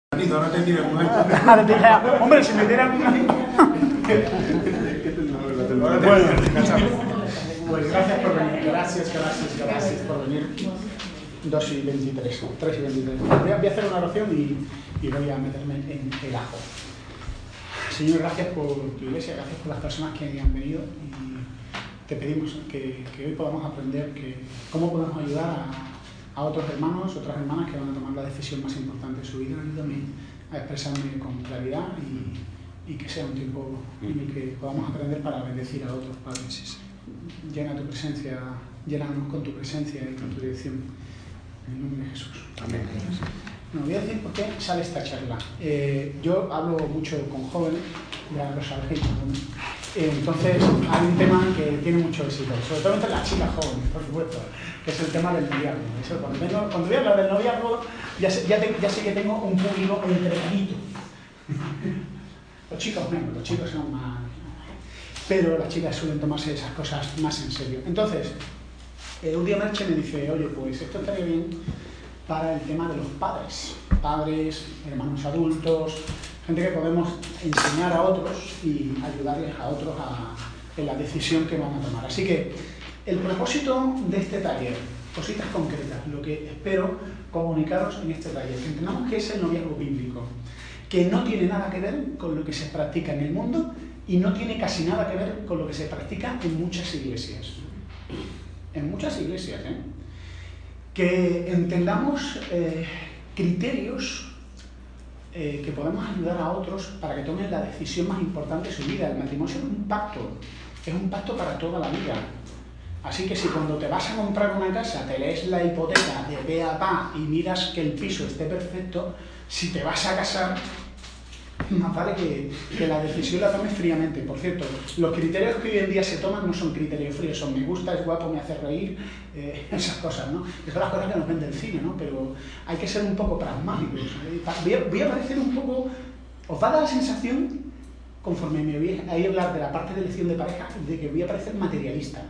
No te tires mucho. Hombre, si me tiran... Pues gracias por venir. Gracias por venir. 2 y 23, 3 y 23. Voy a hacer una oración y voy a meterme en el ajo. Señor, gracias por tu iglesia, gracias por las personas que han venido y te pedimos que hoy podamos aprender cómo podemos ayudar a otros hermanos, otras hermanas que van a tomar la decisión más importante de su vida. Ayúdame a expresarme con claridad y que sea un tiempo en el que podamos aprender para bendecir a otros, Padre. Llena tu presencia, llénanos con tu presencia y con tu dirección. En el nombre de Jesús. Amén. Bueno, voy a decir por qué sale esta charla. Yo hablo mucho con jóvenes, ya lo sabéis, ¿no? Entonces hay un tema que tiene mucho éxito, sobre todo entre las chicas jóvenes, por supuesto, que es el tema del noviazgo. Eso, cuando voy a hablar del noviazgo, ya sé que tengo un público entretenido. Los chicos menos, los chicos son más... Pero las chicas suelen tomarse esas cosas más en serio. Entonces, un día Merche me dice, oye, pues esto estaría bien para el tema de los padres, hermanos adultos, gente que podemos enseñar a otros y ayudarles a otros en la decisión que van a tomar. Así que el propósito de este taller, cositas concretas, lo que espero comunicaros en este taller, que entendamos que es el noviazgo bíblico, que no tiene nada que ver con lo que se practica en el mundo y no tiene casi nada que ver con lo que se practica en muchas iglesias. En muchas iglesias, que entendamos criterios que podemos ayudar a otros para que tomen la decisión más importante de su vida. El matrimonio es un pacto para toda la vida. Así que si cuando te vas a comprar una casa te lees la hipoteca de pe a pa y miras que el piso esté perfecto, si te vas a casar, más vale que la decisión la tomes fríamente. Por cierto, los criterios que hoy en día se toman no son criterios fríos, son me gusta, es guapo, me hace reír, esas cosas, ¿no? Esas son las cosas que nos vende el cine, ¿no? Pero hay que ser un poco pragmáticos. Voy a parecer un poco... Os va a dar la sensación, conforme me voy a hablar de la parte de elección de pareja, de que voy a parecer materialista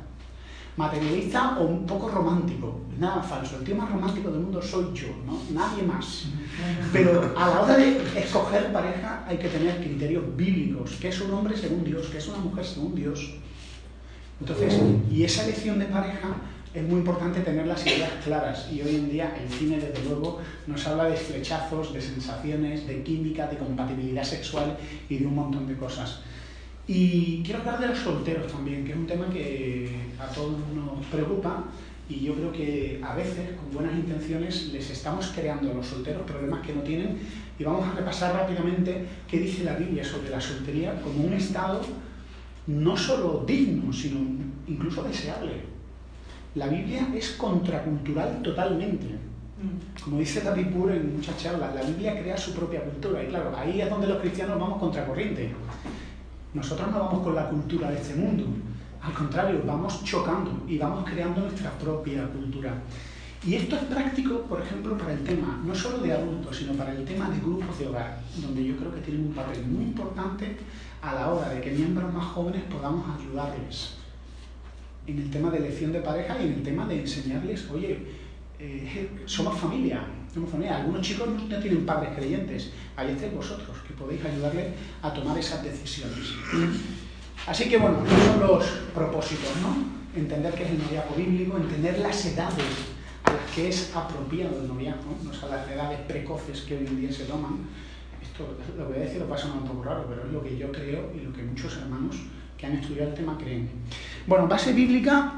o un poco romántico. Nada falso, el tío más romántico del mundo soy yo, ¿no? Nadie más. Pero a la hora de escoger pareja hay que tener criterios bíblicos, que es un hombre según Dios, que es una mujer según Dios. Entonces, y esa elección de pareja es muy importante tener las ideas claras, y hoy en día el cine desde luego nos habla de flechazos, de sensaciones, de química, de compatibilidad sexual y de un montón de cosas. Y quiero hablar de los solteros también, que es un tema que a todos nos preocupa y yo creo que a veces, con buenas intenciones, les estamos creando a los solteros problemas que no tienen, y vamos a repasar rápidamente qué dice la Biblia sobre la soltería como un estado no solo digno, sino incluso deseable. La Biblia es contracultural totalmente. Como dice David Burr en muchas charlas, la Biblia crea su propia cultura, y claro, ahí es donde los cristianos vamos contracorriente. Nosotros no vamos con la cultura de este mundo, al contrario, vamos chocando y vamos creando nuestra propia cultura. Y esto es práctico, por ejemplo, para el tema no solo de adultos, sino para el tema de grupos de hogar, donde yo creo que tienen un papel muy importante a la hora de que miembros más jóvenes podamos ayudarles en el tema de elección de pareja y en el tema de enseñarles, oye, somos familia. Algunos chicos no tienen padres creyentes, ahí estáis vosotros, que podéis ayudarles a tomar esas decisiones. Así que bueno, esos son los propósitos, ¿no? Entender qué es el noviazgo bíblico, entender las edades a las que es apropiado el noviazgo, no son las edades precoces que hoy en día se toman. Esto lo que voy a decir lo pasa un poco raro, pero es lo que yo creo y lo que muchos hermanos que han estudiado el tema creen. Bueno, base bíblica,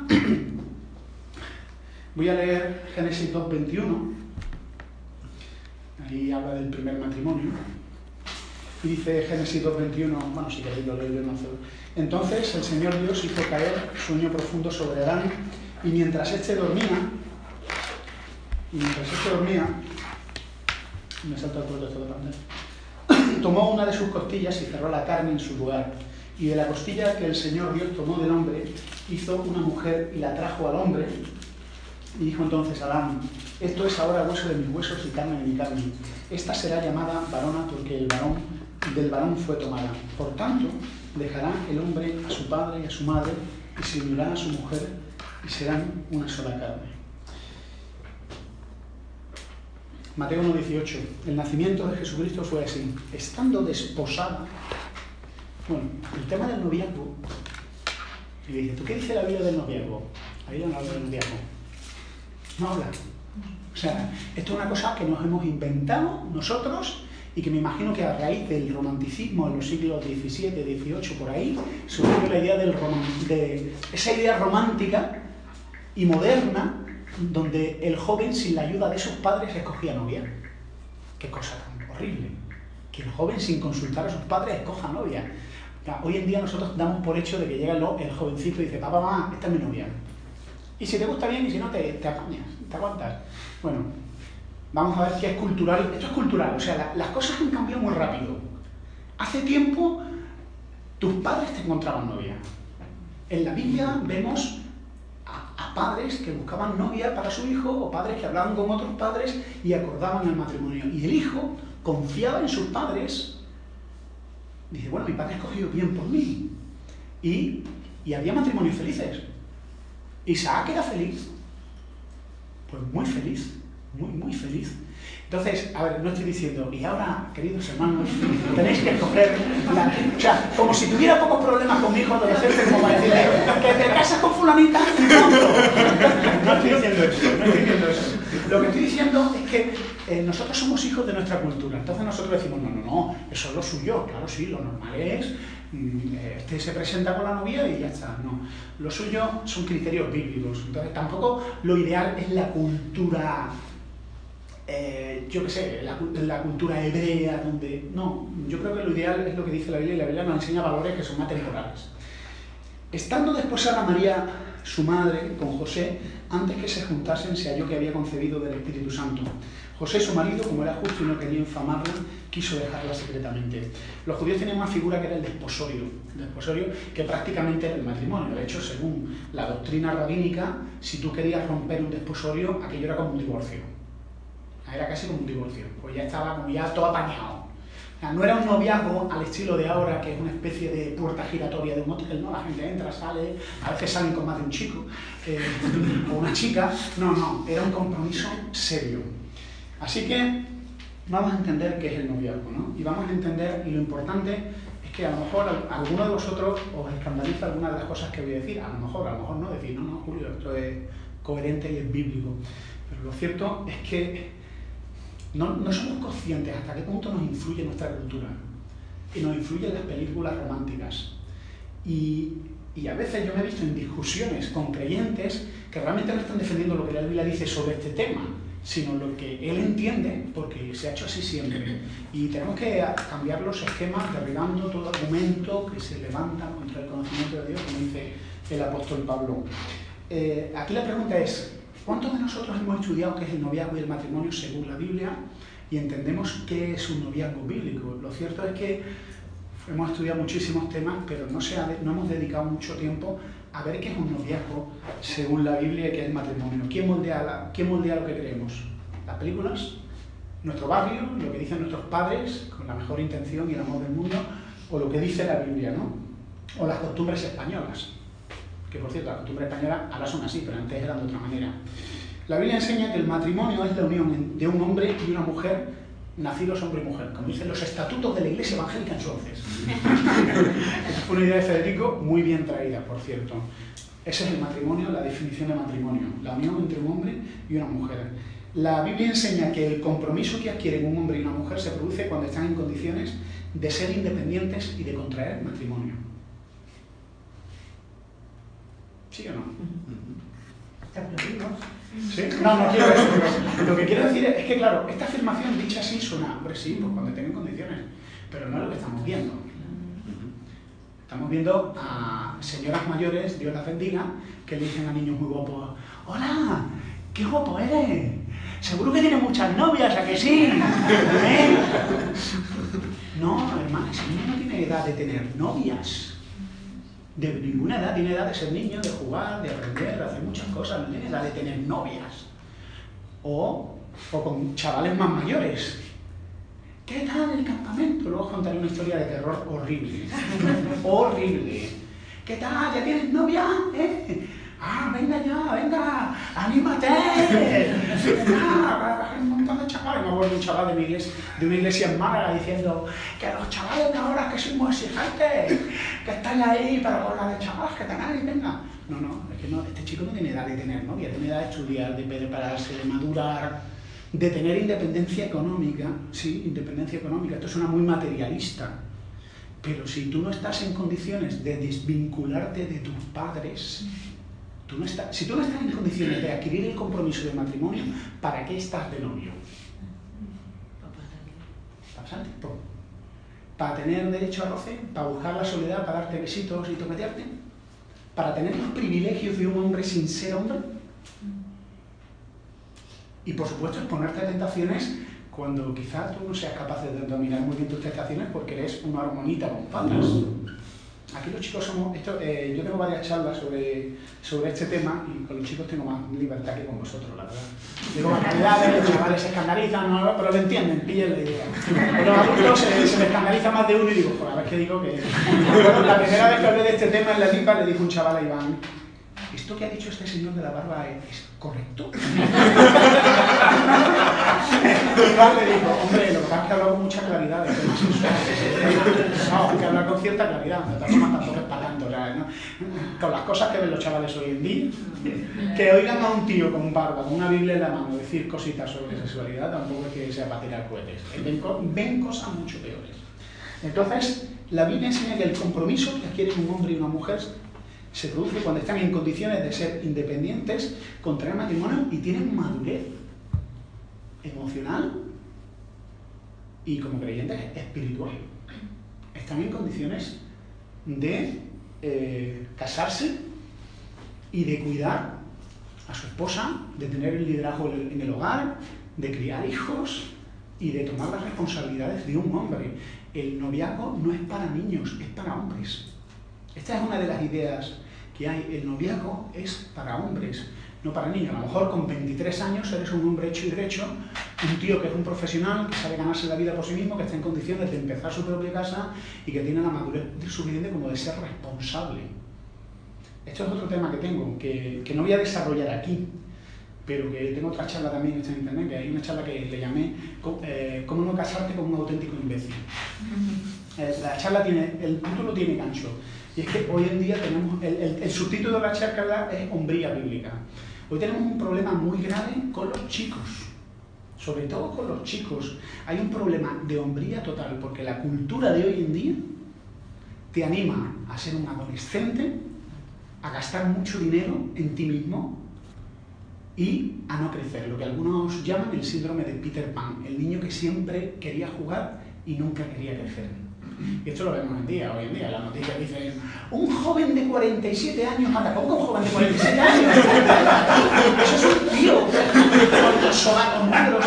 voy a leer Génesis 2:21. Ahí habla del primer matrimonio. Y dice Génesis 2:21, bueno, si queréis lo leo yo, no sé. Entonces el Señor Dios hizo caer sueño profundo sobre Adán, y mientras éste dormía, me salta el puerto de pantalla, tomó una de sus costillas y cerró la carne en su lugar. Y de la costilla que el Señor Dios tomó del hombre, hizo una mujer y la trajo al hombre. Y dijo entonces Adán, esto es ahora hueso de mis huesos y carne de mi carne. Esta será llamada varona porque del varón fue tomada. Por tanto, dejará el hombre a su padre y a su madre y se unirá a su mujer y serán una sola carne. Mateo 1,18. El nacimiento de Jesucristo fue así. Estando desposada. Bueno, el tema del noviazgo. Y le dice, ¿tú qué dice la Biblia del noviazgo? La Biblia no habla del noviazgo. No habla. O sea, esto es una cosa que nos hemos inventado nosotros y que me imagino que a raíz del romanticismo en los siglos XVII, XVIII, por ahí, surgió la idea de esa idea romántica y moderna donde el joven, sin la ayuda de sus padres, escogía novia. Qué cosa tan horrible. Que el joven, sin consultar a sus padres, escoja novia. O sea, hoy en día nosotros damos por hecho de que llega el jovencito y dice, papá, mamá, esta es mi novia. Y si te gusta bien y si no, te apañas, te aguantas. Bueno, vamos a ver qué es cultural. Esto es cultural, o sea, las cosas han cambiado muy rápido. Hace tiempo, tus padres te encontraban novia. En la Biblia vemos a padres que buscaban novia para su hijo o padres que hablaban con otros padres y acordaban el matrimonio. Y el hijo confiaba en sus padres. Dice, bueno, mi padre ha escogido bien por mí. Y había matrimonios felices. Isaac era feliz. Pues muy feliz. Muy feliz. Entonces, a ver, no estoy diciendo, y ahora, queridos hermanos, tenéis que escoger o sea, como si tuviera pocos problemas con mi hijo adolescente, como para decirle, que te casas con fulanita y punto. No estoy diciendo eso. Lo que estoy diciendo es que nosotros somos hijos de nuestra cultura. Entonces nosotros decimos, no, eso es lo suyo. Claro, sí, lo normal es, este se presenta con la novia y ya está. No, lo suyo son criterios bíblicos. Entonces tampoco lo ideal es la cultura... yo qué sé, la cultura hebrea, donde... No, yo creo que lo ideal es lo que dice la Biblia, y la Biblia nos enseña valores que son atemporales. Estando desposada María, su madre, con José, antes que se juntasen, se halló que había concebido del Espíritu Santo. José, su marido, como era justo y no quería infamarla, quiso dejarla secretamente. Los judíos tenían una figura que era el desposorio, que prácticamente era el matrimonio. De hecho, según la doctrina rabínica, si tú querías romper un desposorio, aquello era como un divorcio. Era casi como un divorcio, pues ya estaba como ya todo apañado. O sea, no era un noviazgo al estilo de ahora, que es una especie de puerta giratoria de un hotel, ¿no? La gente entra, sale, a veces salen con más de un chico o una chica. No, era un compromiso serio. Así que vamos a entender qué es el noviazgo, ¿no? Y vamos a entender, y lo importante es que a lo mejor a alguno de vosotros os escandaliza alguna de las cosas que voy a decir, a lo mejor no, decir, no, Julio, esto es coherente y es bíblico. Pero lo cierto es que no somos conscientes hasta qué punto nos influye nuestra cultura y nos influyen las películas románticas. Y a veces yo me he visto en discusiones con creyentes que realmente no están defendiendo lo que la Biblia dice sobre este tema, sino lo que él entiende, porque se ha hecho así siempre. Y tenemos que cambiar los esquemas, derribando todo argumento que se levanta contra el conocimiento de Dios, como dice el apóstol Pablo. Aquí la pregunta es, ¿cuántos de nosotros hemos estudiado qué es el noviazgo y el matrimonio según la Biblia y entendemos qué es un noviazgo bíblico? Lo cierto es que hemos estudiado muchísimos temas, pero no hemos dedicado mucho tiempo a ver qué es un noviazgo según la Biblia y qué es el matrimonio. ¿Quién moldea lo que creemos? ¿Las películas? ¿Nuestro barrio? ¿Lo que dicen nuestros padres con la mejor intención y el amor del mundo? ¿O lo que dice la Biblia, no? ¿O las costumbres españolas? Que por cierto, las costumbres españolas ahora son así, pero antes eran de otra manera. La Biblia enseña que el matrimonio es la unión de un hombre y una mujer, nacidos hombre y mujer, como dicen los estatutos de la Iglesia Evangélica entonces. Esa fue una idea de Federico muy bien traída, por cierto. Ese es el matrimonio, la definición de matrimonio, la unión entre un hombre y una mujer. La Biblia enseña que el compromiso que adquieren un hombre y una mujer se produce cuando están en condiciones de ser independientes y de contraer matrimonio. ¿Sí o no? Te aplaudimos. ¿Sí? No quiero eso, pero lo que quiero decir es que, claro, esta afirmación dicha así suena, hombre, sí, pues cuando tengan condiciones, pero no es lo que estamos viendo. Estamos viendo a señoras mayores, Dios las bendiga, que le dicen a niños muy guapos, ¡hola! ¡Qué guapo eres! Seguro que tienes muchas novias, ¿a que sí? ¿Eh? No, hermano, ese niño no tiene edad de tener novias. De ninguna edad, tiene edad de ser niño, de jugar, de aprender, de hacer muchas cosas, no tiene edad de tener novias. O con chavales más mayores. ¿Qué tal el campamento? Luego os contaré una historia de terror horrible. Horrible. ¿Qué tal? ¿Ya tienes novia? Venga ya, venga, anímate. Venga, un montón de chavales. Y me acuerdo de un chaval de una iglesia en Málaga diciendo que los chavales de ahora que sois muy exigentes, que estáis ahí para con la de chavales, que tenéis, venga. No, es que no, este chico no tiene edad de tener novia, tiene edad de estudiar, de prepararse, de madurar, de tener independencia económica. Sí, independencia económica, esto suena muy materialista, pero si tú no estás en condiciones de desvincularte de tus padres, si tú no estás en condiciones de adquirir el compromiso de matrimonio, ¿para qué estás de novio? ¿Para pasar tiempo? ¿Para tener derecho a roce? ¿Para buscar la soledad? ¿Para darte besitos y toquetearte? ¿Para tener los privilegios de un hombre sin ser hombre? Y por supuesto exponerte a tentaciones cuando quizás tú no seas capaz de dominar muy bien tus tentaciones porque eres una hormonita con patas. Aquí los chicos somos... yo tengo varias charlas sobre este tema y con los chicos tengo más libertad que con vosotros, la verdad. Digo banalidades, los chavales se escandalizan, no, pero lo entienden, pillen la idea. Pero a adultos se me escandaliza más de uno y digo, joder, a ver qué digo que... Bueno, la primera vez que hablé de este tema en la tipa le dijo un chaval a Iván, ¿esto que ha dicho este señor de la barba es correcto? Iván le dijo, hombre, lo que pasa es que ha hablado con mucha claridad de temas sexuales. No, hay que hablar con cierta claridad, de todas formas tampoco es para tanto, ¿no? Con las cosas que ven los chavales hoy en día, que oigan a un tío con barba, con una Biblia en la mano, decir cositas sobre sexualidad, tampoco es que sea para tirar cohetes. Ven cosas mucho peores. Entonces, la Biblia enseña que el compromiso que adquieren un hombre y una mujer se produce cuando están en condiciones de ser independientes, contraer matrimonio y tienen madurez emocional y como creyentes espiritual. Están en condiciones de casarse y de cuidar a su esposa, de tener el liderazgo en el hogar, de criar hijos y de tomar las responsabilidades de un hombre. El noviazgo no es para niños, es para hombres. Esta es una de las ideas que hay. El noviazgo es para hombres, no para niños. A lo mejor con 23 años eres un hombre hecho y derecho, un tío que es un profesional, que sabe ganarse la vida por sí mismo, que está en condiciones de empezar su propia casa y que tiene la madurez suficiente como de ser responsable. Esto es otro tema que tengo, que no voy a desarrollar aquí, pero que tengo otra charla también en internet, que hay una charla que le llamé ¿Cómo no casarte con un auténtico imbécil? La charla el título tiene gancho. Y es que hoy en día tenemos, el subtítulo de la charla es hombría bíblica. Hoy tenemos un problema muy grave con los chicos, sobre todo con los chicos. Hay un problema de hombría total, porque la cultura de hoy en día te anima a ser un adolescente, a gastar mucho dinero en ti mismo y a no crecer, lo que algunos llaman el síndrome de Peter Pan, el niño que siempre quería jugar y nunca quería crecer. Y esto lo vemos hoy en día, las noticias dicen un joven de 47 años mata. ¿Cómo un joven de 47 años? Eso es un tío con los sobacos negros.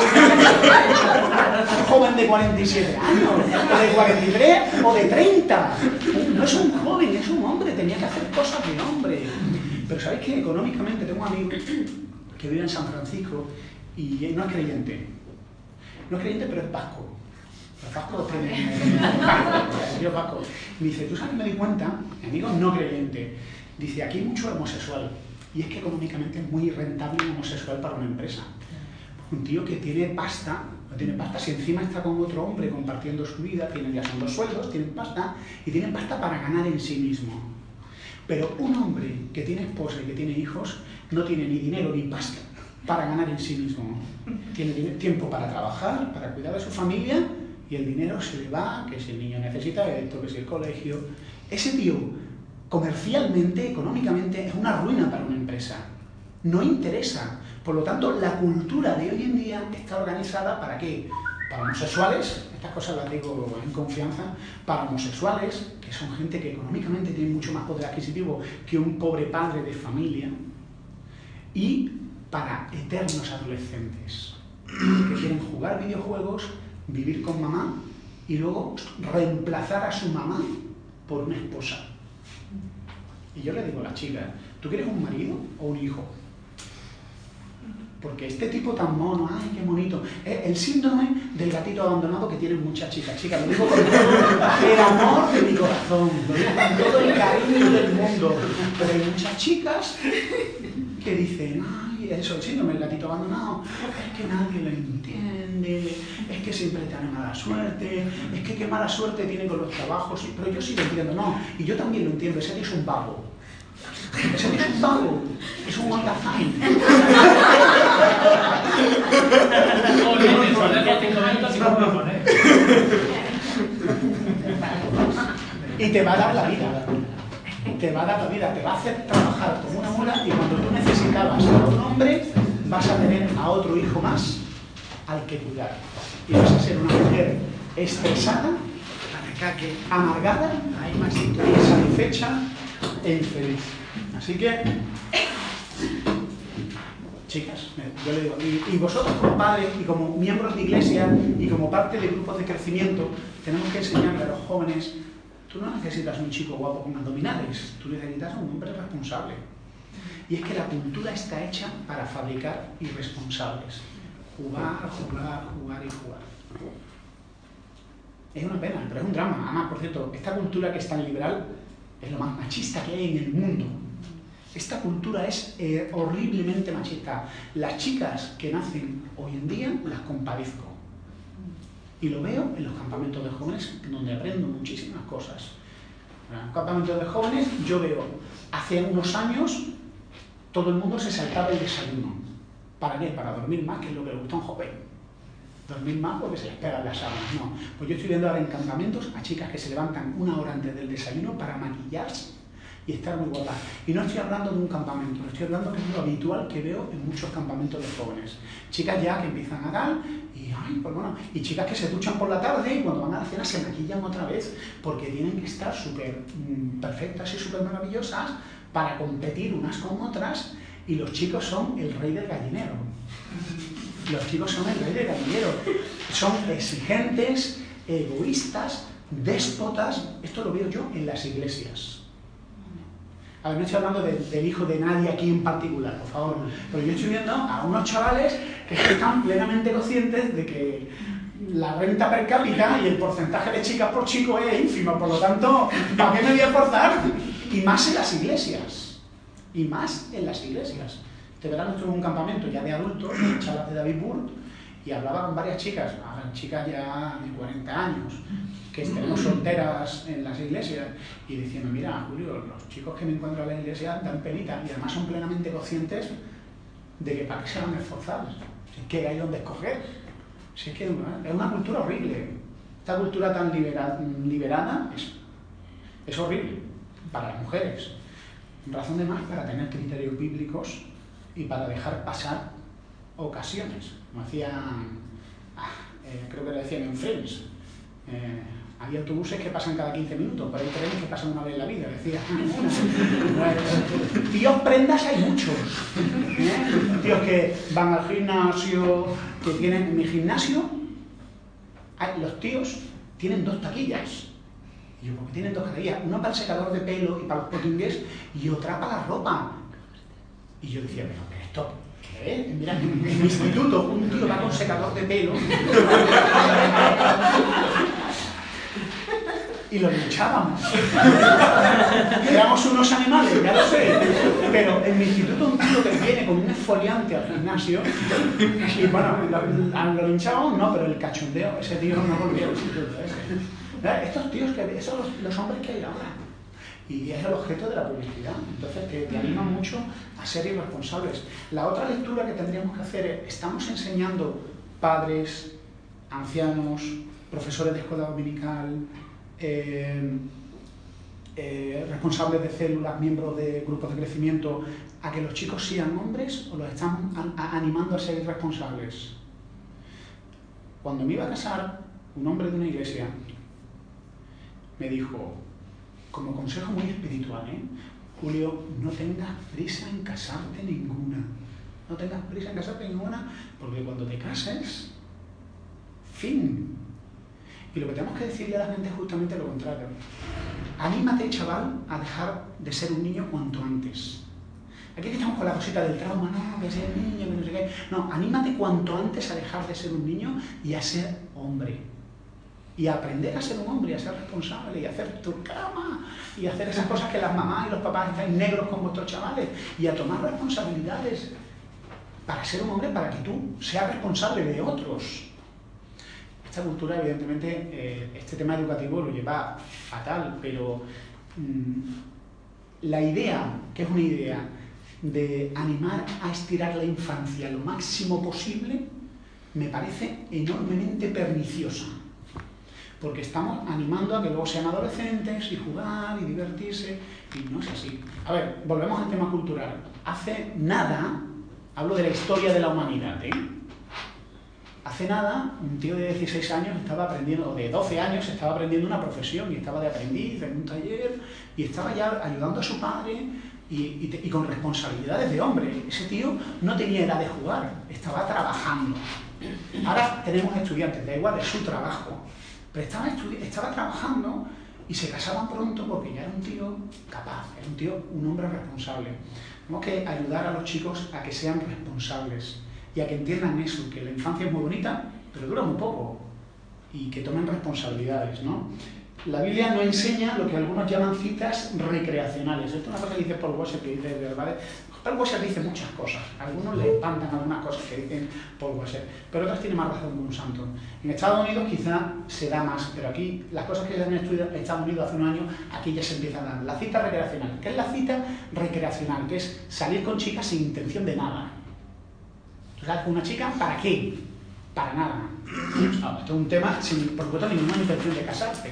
Un joven de 47 años, o de 43, o de 30. No es un joven, es un hombre, tenía que hacer cosas de hombre. Pero ¿sabéis qué? Económicamente tengo un amigo que vive en San Francisco y no es creyente. No es creyente, pero es vasco. Los vascos tienen... Dios vasco. Me dice, ¿tú sabes que me di cuenta? Mi amigo no creyente. Dice, aquí hay mucho homosexual. Y es que económicamente es muy rentable un homosexual para una empresa. Un tío que tiene pasta, no tiene pasta, si encima está con otro hombre compartiendo su vida, ya son 2 sueldos, tienen pasta, y tienen pasta para ganar en sí mismo. Pero un hombre que tiene esposa y que tiene hijos, no tiene ni dinero ni pasta para ganar en sí mismo. Tiene tiempo para trabajar, para cuidar de su familia, y el dinero se le va, que si el niño necesita esto, que si el colegio... Ese tío, comercialmente, económicamente, es una ruina para una empresa. No interesa. Por lo tanto, la cultura de hoy en día está organizada ¿para qué? Para homosexuales, estas cosas las digo en confianza, para homosexuales, que son gente que económicamente tiene mucho más poder adquisitivo que un pobre padre de familia, y para eternos adolescentes, que quieren jugar videojuegos, vivir con mamá y luego reemplazar a su mamá por una esposa. Y yo le digo a la chica, ¿tú quieres un marido o un hijo? Porque este tipo tan mono, ¡ay, qué bonito! El síndrome del gatito abandonado que tienen muchas chicas. Chicas, lo digo con todo el amor de mi corazón, lo digo con todo el cariño del mundo. Pero hay muchas chicas que dicen, ¡ay, eso, el síndrome del gatito abandonado, es que nadie lo entiende, es que siempre tiene mala suerte, es que qué mala suerte tiene con los trabajos, pero yo sí lo entiendo, no, y yo también lo entiendo, ese tío es un vago. Ese tío es un vago, es un holgazán. Y te va a dar la vida. Te va a dar la vida, te va a hacer trabajar como una mula y cuando tú necesitabas a un hombre, vas a tener a otro hijo más al que cuidar. Y vas a ser una mujer estresada, amargada, insatisfecha e infeliz. Así que, chicas, yo le digo, y vosotros como padres y como miembros de iglesia y como parte de grupos de crecimiento, tenemos que enseñarle a los jóvenes. Tú no necesitas un chico guapo con abdominales, tú necesitas un hombre responsable. Y es que la cultura está hecha para fabricar irresponsables. Jugar, jugar, jugar y jugar. Es una pena, pero es un drama. Además, por cierto, esta cultura que es tan liberal es lo más machista que hay en el mundo. Esta cultura es horriblemente machista. Las chicas que nacen hoy en día las compadezco. Y lo veo en los campamentos de jóvenes, donde aprendo muchísimas cosas. En los campamentos de jóvenes, yo veo, hace unos años, todo el mundo se saltaba el desayuno. ¿Para qué? Para dormir más, que es lo que le gusta a un joven. Dormir más porque se les pegan las sábanas. No. Pues yo estoy viendo ahora en campamentos a chicas que se levantan una hora antes del desayuno para maquillarse y estar muy guapas. Y no estoy hablando de un campamento, estoy hablando que es lo habitual que veo en muchos campamentos de jóvenes. Chicas ya que empiezan a tal, y chicas que se duchan por la tarde y cuando van a la cena se maquillan otra vez porque tienen que estar súper perfectas y súper maravillosas para competir unas con otras, y los chicos son el rey del gallinero. Los chicos son el rey del gallinero. Son exigentes, egoístas, déspotas. Esto lo veo yo en las iglesias. A ver, no estoy hablando del hijo de nadie aquí en particular, por favor. Pero yo estoy viendo a unos chavales que están plenamente conscientes de que la renta per cápita y el porcentaje de chicas por chico es ínfimo. Por lo tanto, ¿para qué me voy a esforzar? Y más en las iglesias. Y más en las iglesias. Este verano estuve en un campamento ya de adultos, chavas de David Burt, y hablaba con varias chicas, chicas ya de 40 años, que tenemos solteras en las iglesias, y diciendo, mira, Julio, los chicos que me encuentro en la iglesia dan penita, y además son plenamente conscientes de que para qué se van a esforzar, si es que hay donde escoger, si es que es una cultura horrible. Esta cultura tan liberada es horrible para las mujeres. Razón de más para tener criterios bíblicos y para dejar pasar ocasiones. Como hacían, creo que lo decían en Friends, hay autobuses que pasan cada 15 minutos, pero hay trenes que pasan una vez en la vida, decía. Tíos prendas hay muchos. Tíos que van al gimnasio, que tienen... En mi gimnasio, los tíos tienen 2 taquillas. Y yo, ¿por qué tienen 2 taquillas? Una para el secador de pelo y para los potingues y otra para la ropa. Y yo decía, pero esto... ¿qué? Mira, en mi instituto un tío va con secador de pelo y lo luchábamos. Éramos unos animales, ya lo sé, pero en mi instituto un tío que viene con un exfoliante al gimnasio y bueno, lo linchábamos, no, pero el cachondeo, ese tío no volvió al instituto ese. Estos tíos, esos son los hombres que hay ahora. Y es el objeto de la publicidad. Entonces, que te anima mucho a ser irresponsables. La otra lectura que tendríamos que hacer es, estamos enseñando padres, ancianos, profesores de escuela dominical, responsables de células, miembros de grupos de crecimiento, a que los chicos sean hombres o los estamos animando a ser irresponsables. Cuando me iba a casar, un hombre de una iglesia me dijo, como consejo muy espiritual, Julio, no tengas prisa en casarte ninguna. No tengas prisa en casarte ninguna, porque cuando te cases, fin. Y lo que tenemos que decirle a la gente es justamente lo contrario. Anímate, chaval, a dejar de ser un niño cuanto antes. Aquí estamos con la cosita del trauma, no, que ser niño, que no sé qué. No, anímate cuanto antes a dejar de ser un niño y a ser hombre. Y a aprender a ser un hombre, y a ser responsable, y a hacer tu cama, y a hacer esas cosas que las mamás y los papás están negros con vuestros chavales, y a tomar responsabilidades. para ser un hombre, para que tú seas responsable de otros. Esta cultura, evidentemente, este tema educativo lo lleva fatal, pero la idea, que es una idea de animar a estirar la infancia lo máximo posible, me parece enormemente perniciosa. Porque estamos animando a que luego sean adolescentes y jugar y divertirse, y no es así. A ver, volvemos al tema cultural. Hace nada, hablo de la historia de la humanidad, Hace nada, un tío de 16 años estaba aprendiendo, o de 12 años, estaba aprendiendo una profesión, y estaba de aprendiz en un taller, y estaba ya ayudando a su padre, y con responsabilidades de hombre. Ese tío no tenía edad de jugar, estaba trabajando. Ahora tenemos estudiantes, da igual, es su trabajo. Pero estaba trabajando y se casaban pronto porque ya era un tío capaz, era un hombre responsable. Tenemos que ayudar a los chicos a que sean responsables y a que entiendan eso, que la infancia es muy bonita, pero dura muy poco, y que tomen responsabilidades, ¿no? La Biblia no enseña lo que algunos llaman citas recreacionales. Esto es una cosa que dice Paul Washer, que dice, ¿verdad? Paul Washer dice muchas cosas. A algunos le espantan algunas cosas que dicen Paul Washer, pero otras tienen más razón que un santo. En Estados Unidos quizá se da más, pero aquí las cosas que se han estudiado en Estados Unidos hace un año, aquí ya se empiezan a dar. La cita recreacional. ¿Qué es la cita recreacional? Que es salir con chicas sin intención de nada. ¿Tú sabes con una chica para qué? Para nada. No, esto es un tema sin, por supuesto, ninguna intención de casarte.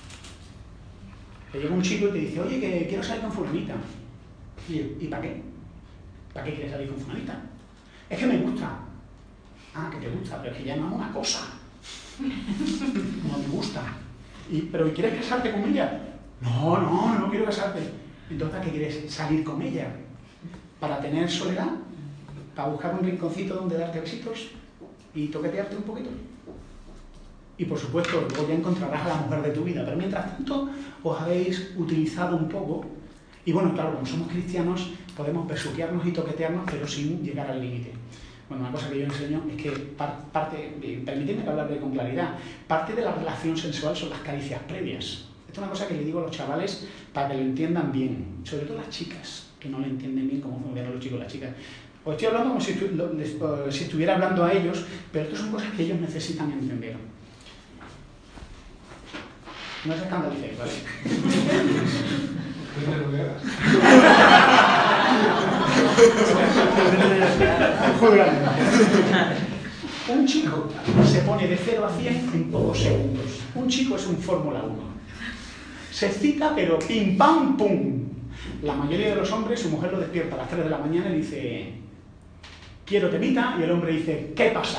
Te llega un chico y te dice, oye, que quiero salir con fulanita. ¿Y para qué? ¿Para qué quieres salir con fulanita? Es que me gusta. Ah, que te gusta, pero es que ya no es una cosa. No me gusta. ¿Pero quieres casarte con ella? No quiero casarte. Entonces, ¿para qué quieres salir con ella? ¿Para tener soledad? ¿Para buscar un rinconcito donde darte besitos y toquetearte un poquito? Y por supuesto, luego ya encontrarás a la mujer de tu vida, pero mientras tanto os habéis utilizado un poco, y bueno, claro, como somos cristianos, podemos besuquearnos y toquetearnos, pero sin llegar al límite. Bueno, una cosa que yo enseño es que permitidme que hable con claridad, parte de la relación sensual son las caricias previas. Esto es una cosa que le digo a los chavales para que lo entiendan bien, sobre todo las chicas, que no lo entienden bien como funcionan los chicos y las chicas. Os estoy hablando como si estuviera hablando a ellos, pero estas son cosas que ellos necesitan entender. No os escandalicéis, ¿vale? Un chico se pone de 0 a 100 en pocos segundos. Un chico es un Fórmula 1. Se excita, pero pim, pam, pum. La mayoría de los hombres, su mujer lo despierta a las 3 de la mañana y dice, quiero temita, y el hombre dice, ¿qué pasa?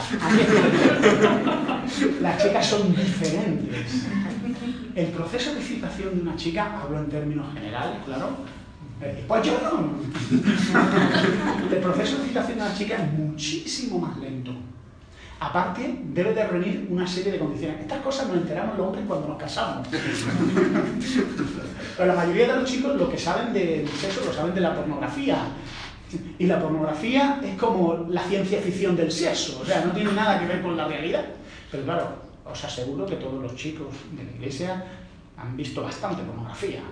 Las chicas son diferentes. El proceso de excitación de una chica, hablo en términos generales, claro, pues yo no. El proceso de excitación de una chica es muchísimo más lento. Aparte, debe de reunir una serie de condiciones. Estas cosas nos enteramos los hombres cuando nos casamos. Pero la mayoría de los chicos lo que saben del sexo lo saben de la pornografía. Y la pornografía es como la ciencia ficción del sexo, o sea, no tiene nada que ver con la realidad. Pero claro, os aseguro que todos los chicos de la iglesia han visto bastante pornografía.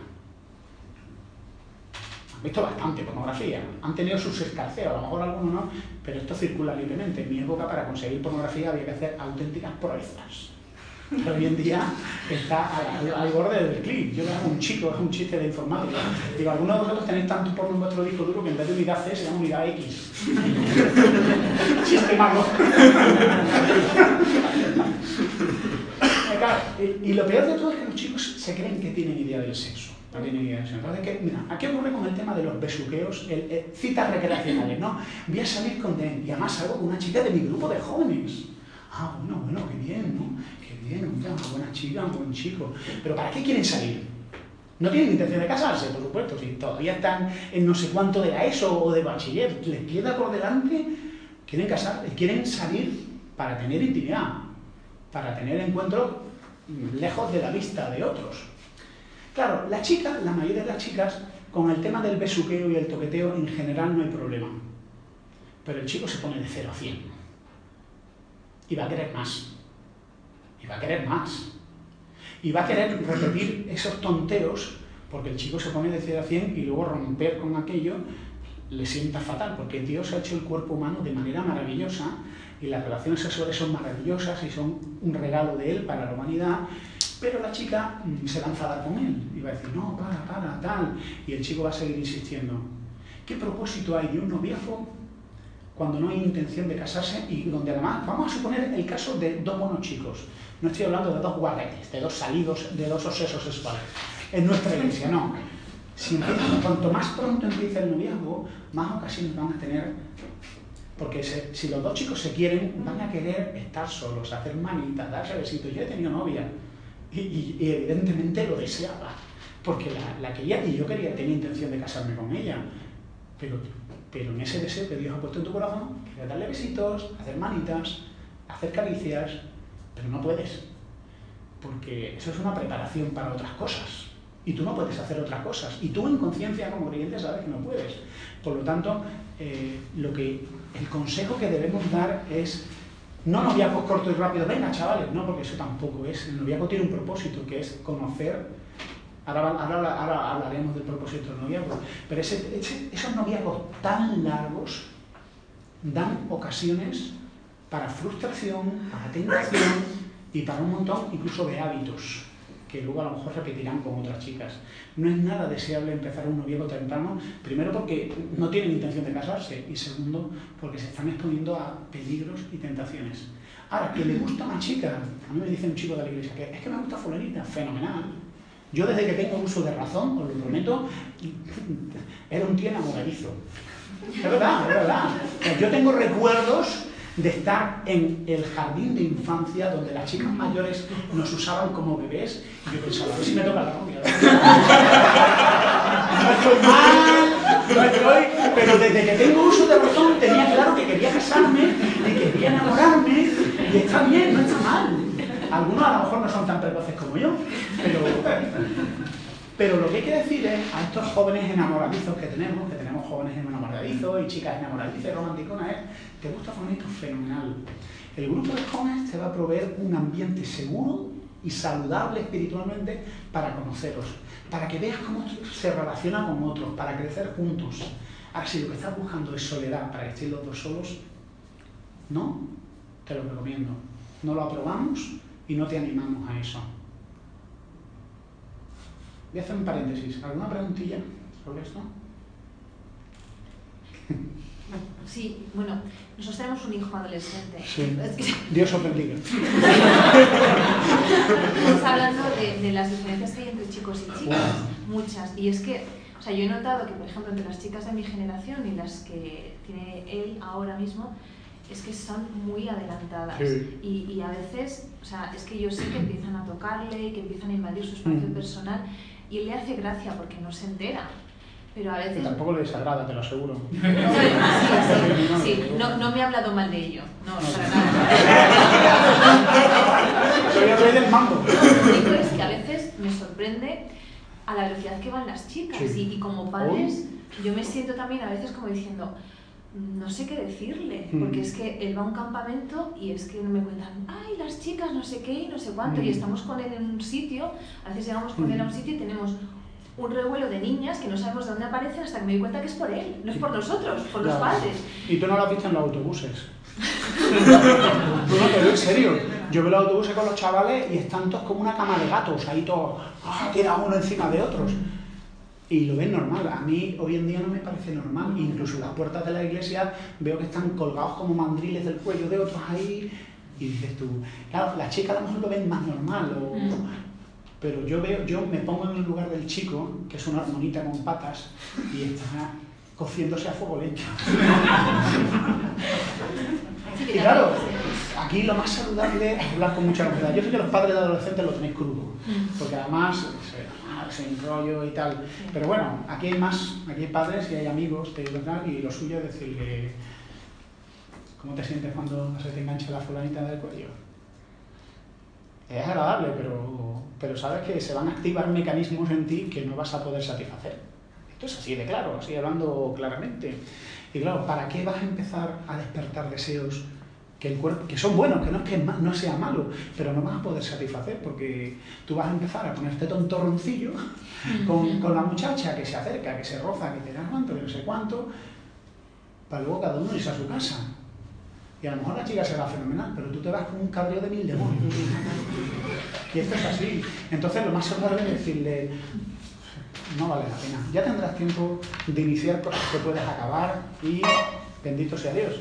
Han visto bastante pornografía. Han tenido sus escarceos, a lo mejor algunos no, pero esto circula libremente. En mi época, para conseguir pornografía había que hacer auténticas proezas. Pero hoy en día está al borde del clic. Yo era un chico, es un chiste de informática. Digo, algunos de vosotros tenéis tanto porno en vuestro disco duro que en vez de unidad C se llama unidad X. Chiste malo. Claro, y lo peor de todo es que los chicos se creen que tienen idea del sexo. No tienen idea del sexo. Entonces, mira, aquí ocurre con el tema de los besuqueos, citas recreacionales, ¿no? Voy a salir con él, y además salgo con una chica de mi grupo de jóvenes. Ah, bueno, qué bien, ¿no? Una buena chica, un buen chico. ¿Pero para qué quieren salir? No tienen intención de casarse, por supuesto. Si todavía están en no sé cuánto de la ESO o de bachiller, les queda por delante, quieren casarse, quieren salir para tener intimidad, para tener encuentros lejos de la vista de otros. Claro, la mayoría de las chicas, con el tema del besuqueo y el toqueteo, en general no hay problema. Pero el chico se pone de 0 a 100. Y va a querer más. Y va a querer más. Y va a querer repetir esos tonteos, porque el chico se pone de 0 a 100 y luego romper con aquello le sienta fatal, porque Dios ha hecho el cuerpo humano de manera maravillosa y las relaciones sexuales son maravillosas y son un regalo de Él para la humanidad, pero la chica se va a enfadar con él y va a decir, no, para, tal, y el chico va a seguir insistiendo. ¿Qué propósito hay de un noviazgo cuando no hay intención de casarse y donde además, vamos a suponer el caso de dos buenos chicos, no estoy hablando de dos guarretes, de dos salidos, de dos obsesos sexuales, en nuestra iglesia, no. Cuanto más pronto empieza el noviazgo, más ocasiones van a tener, porque si los dos chicos se quieren, van a querer estar solos, hacer manitas, darse besitos. Yo he tenido novia y evidentemente lo deseaba, porque la quería y yo tenía intención de casarme con ella, pero en ese deseo que Dios ha puesto en tu corazón, quería darle besitos, hacer manitas, hacer caricias, pero no puedes, porque eso es una preparación para otras cosas. Y tú no puedes hacer otras cosas. Y tú en conciencia como creyente sabes que no puedes. Por lo tanto, el consejo que debemos dar es no noviazgos cortos y rápidos. Venga, chavales, no, porque eso tampoco es. El noviazgo tiene un propósito, que es conocer. Ahora hablaremos del propósito del noviazgo. Pero esos noviazgos tan largos dan ocasiones para frustración, para tentación y para un montón incluso de hábitos que luego a lo mejor repetirán con otras chicas. No es nada deseable empezar un noviazgo temprano, primero porque no tienen intención de casarse y segundo porque se están exponiendo a peligros y tentaciones. Ahora, que le gusta a una chica, a mí me dice un chico de la iglesia que es que me gusta fulanita, fenomenal. Yo desde que tengo uso de razón, os lo prometo, era un tío enamoradizo. Es verdad, es verdad. Yo tengo recuerdos de estar en el jardín de infancia donde las chicas mayores nos usaban como bebés y yo pensaba, a ver si me toca la novia. No estoy mal, no estoy, pero desde que tengo uso de razón tenía claro que quería casarme y quería enamorarme y está bien, no está mal. Algunos a lo mejor no son tan precoces como yo, pero lo que hay que decir es a estos jóvenes enamoradizos que tenemos jóvenes enamoradizos y chicas enamoradizas y romanticonas, ¿te gusta fulanito? Fenomenal. El grupo de jóvenes te va a proveer un ambiente seguro y saludable espiritualmente para conoceros, para que veas cómo se relaciona con otros, para crecer juntos. Ahora, si lo que estás buscando es soledad, para que estéis los dos solos, no, te lo recomiendo. No lo aprobamos y no te animamos a eso. Voy a hacer un paréntesis. ¿Alguna preguntilla sobre esto? Sí, bueno, nosotros tenemos un hijo adolescente. Sí. Dios os bendiga. Estamos hablando de las diferencias que hay entre chicos y chicas, muchas. Y es que, o sea, yo he notado que, por ejemplo, entre las chicas de mi generación y las que tiene él ahora mismo, es que son muy adelantadas. Sí. Y a veces, o sea, es que yo sé que empiezan a tocarle y que empiezan a invadir su espacio personal y él le hace gracia porque no se entera. Pero a veces... Que tampoco le desagrada, te lo aseguro. Sí, no me ha hablado mal de ello. No, para nada. Soy el rey del mambo. Lo que digo es que a veces me sorprende a la velocidad que van las chicas. Sí. Y como padres, yo me siento también a veces como diciendo... No sé qué decirle, porque es que él va a un campamento y es que me cuentan, ay, las chicas, no sé qué y no sé cuánto, y estamos con él en un sitio, a veces llegamos con él a un sitio y tenemos un revuelo de niñas que no sabemos de dónde aparecen hasta que me doy cuenta que es por él, no es por nosotros, por los padres. ¿Y tú no lo has visto en los autobuses? No, te digo en serio. Yo veo los autobuses con los chavales y están todos como una cama de gatos, ahí todos, tirados uno encima de otros. Y lo ven normal. A mí hoy en día no me parece normal. Incluso en las puertas de la iglesia veo que están colgados como mandriles del cuello de otros ahí. Y dices tú, claro, las chicas a lo mejor lo ven más normal. Pero yo me pongo en el lugar del chico, que es una hormonita con patas, y está cociéndose a fuego lento. Y claro, aquí lo más saludable es hablar con mucha novedad. Yo sé que los padres de adolescentes lo tenéis crudo, porque además se enrollo y tal. Pero bueno, aquí hay padres y hay amigos, y lo suyo es decirle, ¿cómo te sientes cuando se te engancha la fulanita del cuello? Es agradable, pero sabes que se van a activar mecanismos en ti que no vas a poder satisfacer. Esto es así de claro, así hablando claramente. Y claro, ¿para qué vas a empezar a despertar deseos que son buenos, que no es que no sea malo, pero no vas a poder satisfacer porque tú vas a empezar a ponerte tontorroncillo con la muchacha que se acerca, que se roza, que te da cuánto, que no sé cuánto, para luego cada uno irse a su casa. Y a lo mejor la chica se va fenomenal, pero tú te vas con un cabreo de 1000 demonios. Y esto es así. Entonces lo más saludable es decirle, no vale la pena. Ya tendrás tiempo de iniciar cosas que puedes acabar y bendito sea Dios.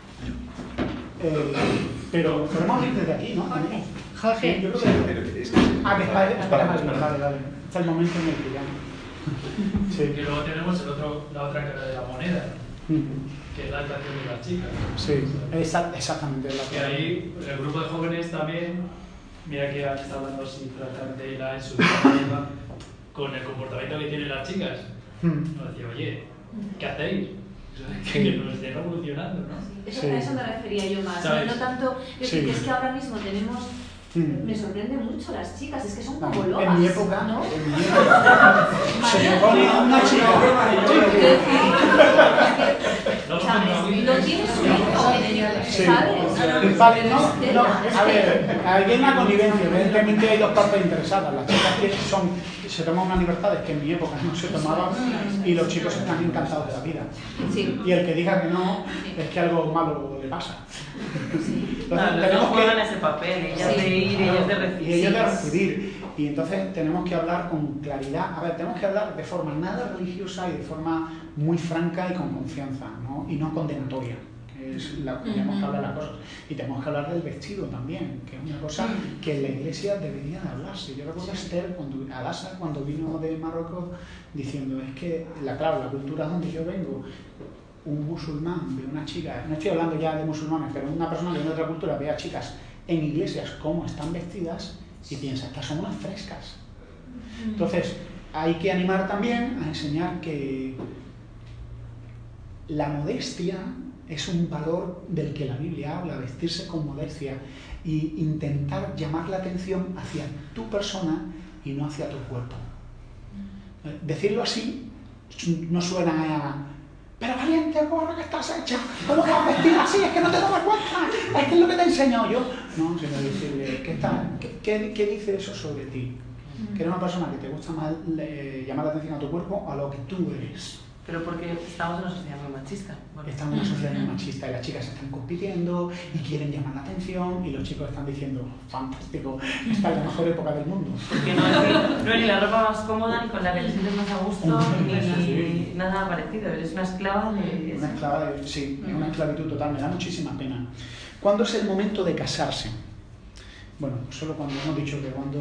Pero podemos ir desde aquí, ¿no? Jorge. Sí, yo creo que... espera, vale. Está el momento en el que ya... Sí. Y luego tenemos la otra cara de la moneda, que es la educación de las chicas. Sí, exactamente. Y ahí, el grupo de jóvenes también, mira que aquí está hablando Cifra, Candela, en su tema, con el comportamiento que tienen las chicas. Nos decía, oye, ¿qué hacéis? Que nos esté revolucionando, ¿no? Sí. A eso me refería yo más, no tanto, es que ahora mismo tenemos, me sorprende mucho las chicas, es que son como lobas. En mi época, ¿no? Se me pone una chica. No tienes un hijo, ¿sabes? Vale, no, a ver, aquí hay una connivencia, evidentemente hay dos partes interesadas, las chicas que se toman unas libertades que en mi época no se tomaban y los chicos están encantados de la vida. Sí. Y el que diga que no, es que algo malo le pasa. Sí. Entonces, no juegan ese papel, ellas de ir, ellas de recibir. Y ellos de recibir. Y entonces tenemos que hablar con claridad, tenemos que hablar de forma nada religiosa y de forma muy franca y con confianza, ¿no? Y no condenatoria. Tenemos que hablar de las cosas. Y tenemos que hablar del vestido también, que es una cosa que en la iglesia debería de hablarse. Yo recuerdo a Esther, Adasa, cuando vino de Marruecos, diciendo, es que la cultura donde yo vengo, un musulmán ve una chica, no estoy hablando ya de musulmanes, pero una persona que viene de otra cultura ve a chicas en iglesias cómo están vestidas y piensa, estas son unas frescas. Entonces, hay que animar también a enseñar que la modestia es un valor del que la Biblia habla, vestirse con modestia e intentar llamar la atención hacia tu persona y no hacia tu cuerpo. Decirlo así no suena a pero valiente, gorra que estás hecha, ¿cómo que vas vestida así? Es que no te das cuenta, es que es lo que te he enseñado yo. No, sino decirle, ¿qué dice eso sobre ti? Que eres una persona que te gusta más llamar la atención a tu cuerpo a lo que tú eres. Pero porque estamos en una sociedad muy machista. Bueno. Estamos en una sociedad muy machista y las chicas están compitiendo y quieren llamar la atención y los chicos están diciendo, fantástico, esta es la mejor época del mundo. Porque no es ni la ropa más cómoda, ni con la que te sientes más a gusto, ni nada parecido. Eres una esclava de... Una esclava de... Sí, es una esclavitud total, me da muchísima pena. ¿Cuándo es el momento de casarse? Bueno, solo cuando hemos dicho que cuando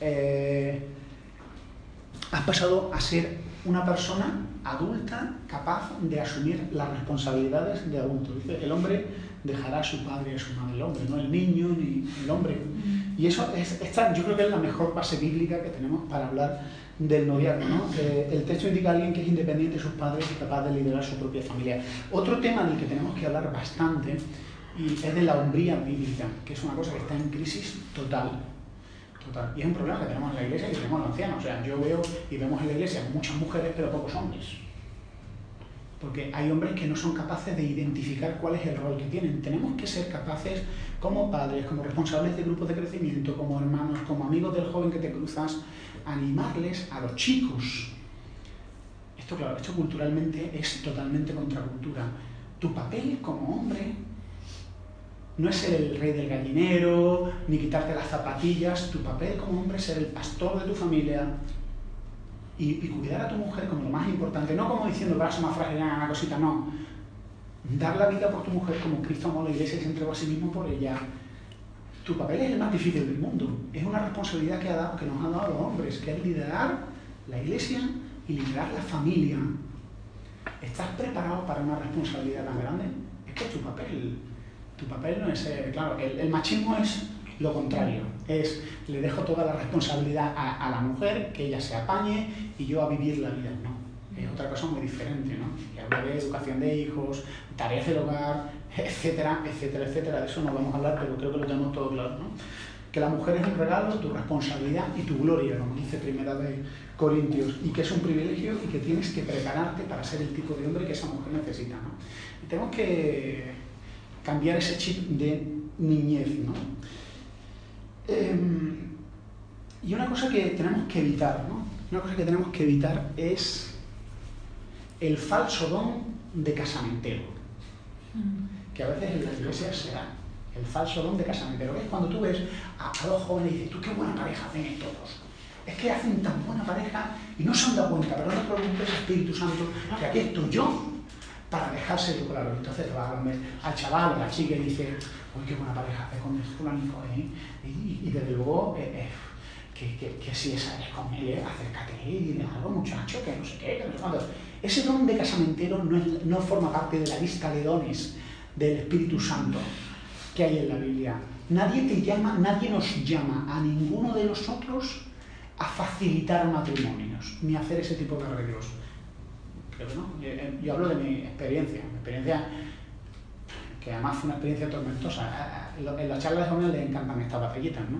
has pasado a ser una persona adulta capaz de asumir las responsabilidades de adulto. Dice, el hombre dejará a su padre y a su madre, el hombre, no el niño ni el hombre. Y eso yo creo que es la mejor base bíblica que tenemos para hablar del noviazgo, ¿no? El texto indica a alguien que es independiente de sus padres y capaz de liderar su propia familia. Otro tema del que tenemos que hablar bastante y es de la hombría bíblica, que es una cosa que está en crisis total. Y es un problema que tenemos en la iglesia y que tenemos en los ancianos. O sea, yo veo y vemos en la iglesia muchas mujeres, pero pocos hombres. Porque hay hombres que no son capaces de identificar cuál es el rol que tienen. Tenemos que ser capaces, como padres, como responsables de grupos de crecimiento, como hermanos, como amigos del joven que te cruzas, animarles a los chicos. Esto, claro, esto culturalmente es totalmente contracultura. Tu papel como hombre no es ser el rey del gallinero, ni quitarte las zapatillas. Tu papel como hombre es ser el pastor de tu familia y cuidar a tu mujer como lo más importante. No como diciendo, brazo más frágil, una cosita, no. Dar la vida por tu mujer como Cristo amó a la iglesia y se entregó a sí mismo por ella. Tu papel es el más difícil del mundo. Es una responsabilidad que nos ha dado a los hombres, que es liderar la iglesia y liderar la familia. ¿Estás preparado para una responsabilidad tan grande? Es que es tu papel. Tu papel no es, claro, el machismo es lo contrario, es le dejo toda la responsabilidad a la mujer, que ella se apañe y yo a vivir la vida, no. Es otra cosa muy diferente, ¿no? Y habla de educación de hijos, tareas del hogar, etcétera, etcétera, etcétera. De eso no vamos a hablar, pero creo que lo tenemos todo claro, ¿no? Que la mujer es un regalo, tu responsabilidad y tu gloria, como dice Primera de Corintios, y que es un privilegio y que tienes que prepararte para ser el tipo de hombre que esa mujer necesita, ¿no? Y tenemos que cambiar ese chip de niñez, ¿no? Y una cosa que tenemos que evitar, ¿no? Una cosa que tenemos que evitar es el falso don de casamentero. que a veces en las iglesias se da, el falso don de casamiento. Pero es cuando tú ves a dos jóvenes y dices, tú qué buena pareja tienen todos. Es que hacen tan buena pareja y no se han dado cuenta, pero no te preocupes, Espíritu Santo, que aquí estoy yo para dejárselo claro. Entonces va al chaval, a la chica y dice, uy, qué buena pareja hace con el fulanito, y desde luego, que si esa es con él, acércate y dile algo, muchacho, que no sé qué, que no sé cuánto. Ese don de casamentero no forma parte de la lista de dones del Espíritu Santo que hay en la Biblia. Nadie nos llama a ninguno de nosotros a facilitar matrimonios, ni a hacer ese tipo de arreglos. Creo que no. Yo hablo de mi experiencia, que además fue una experiencia tormentosa. En las charlas de jóvenes les encantan estas batallitas, ¿no?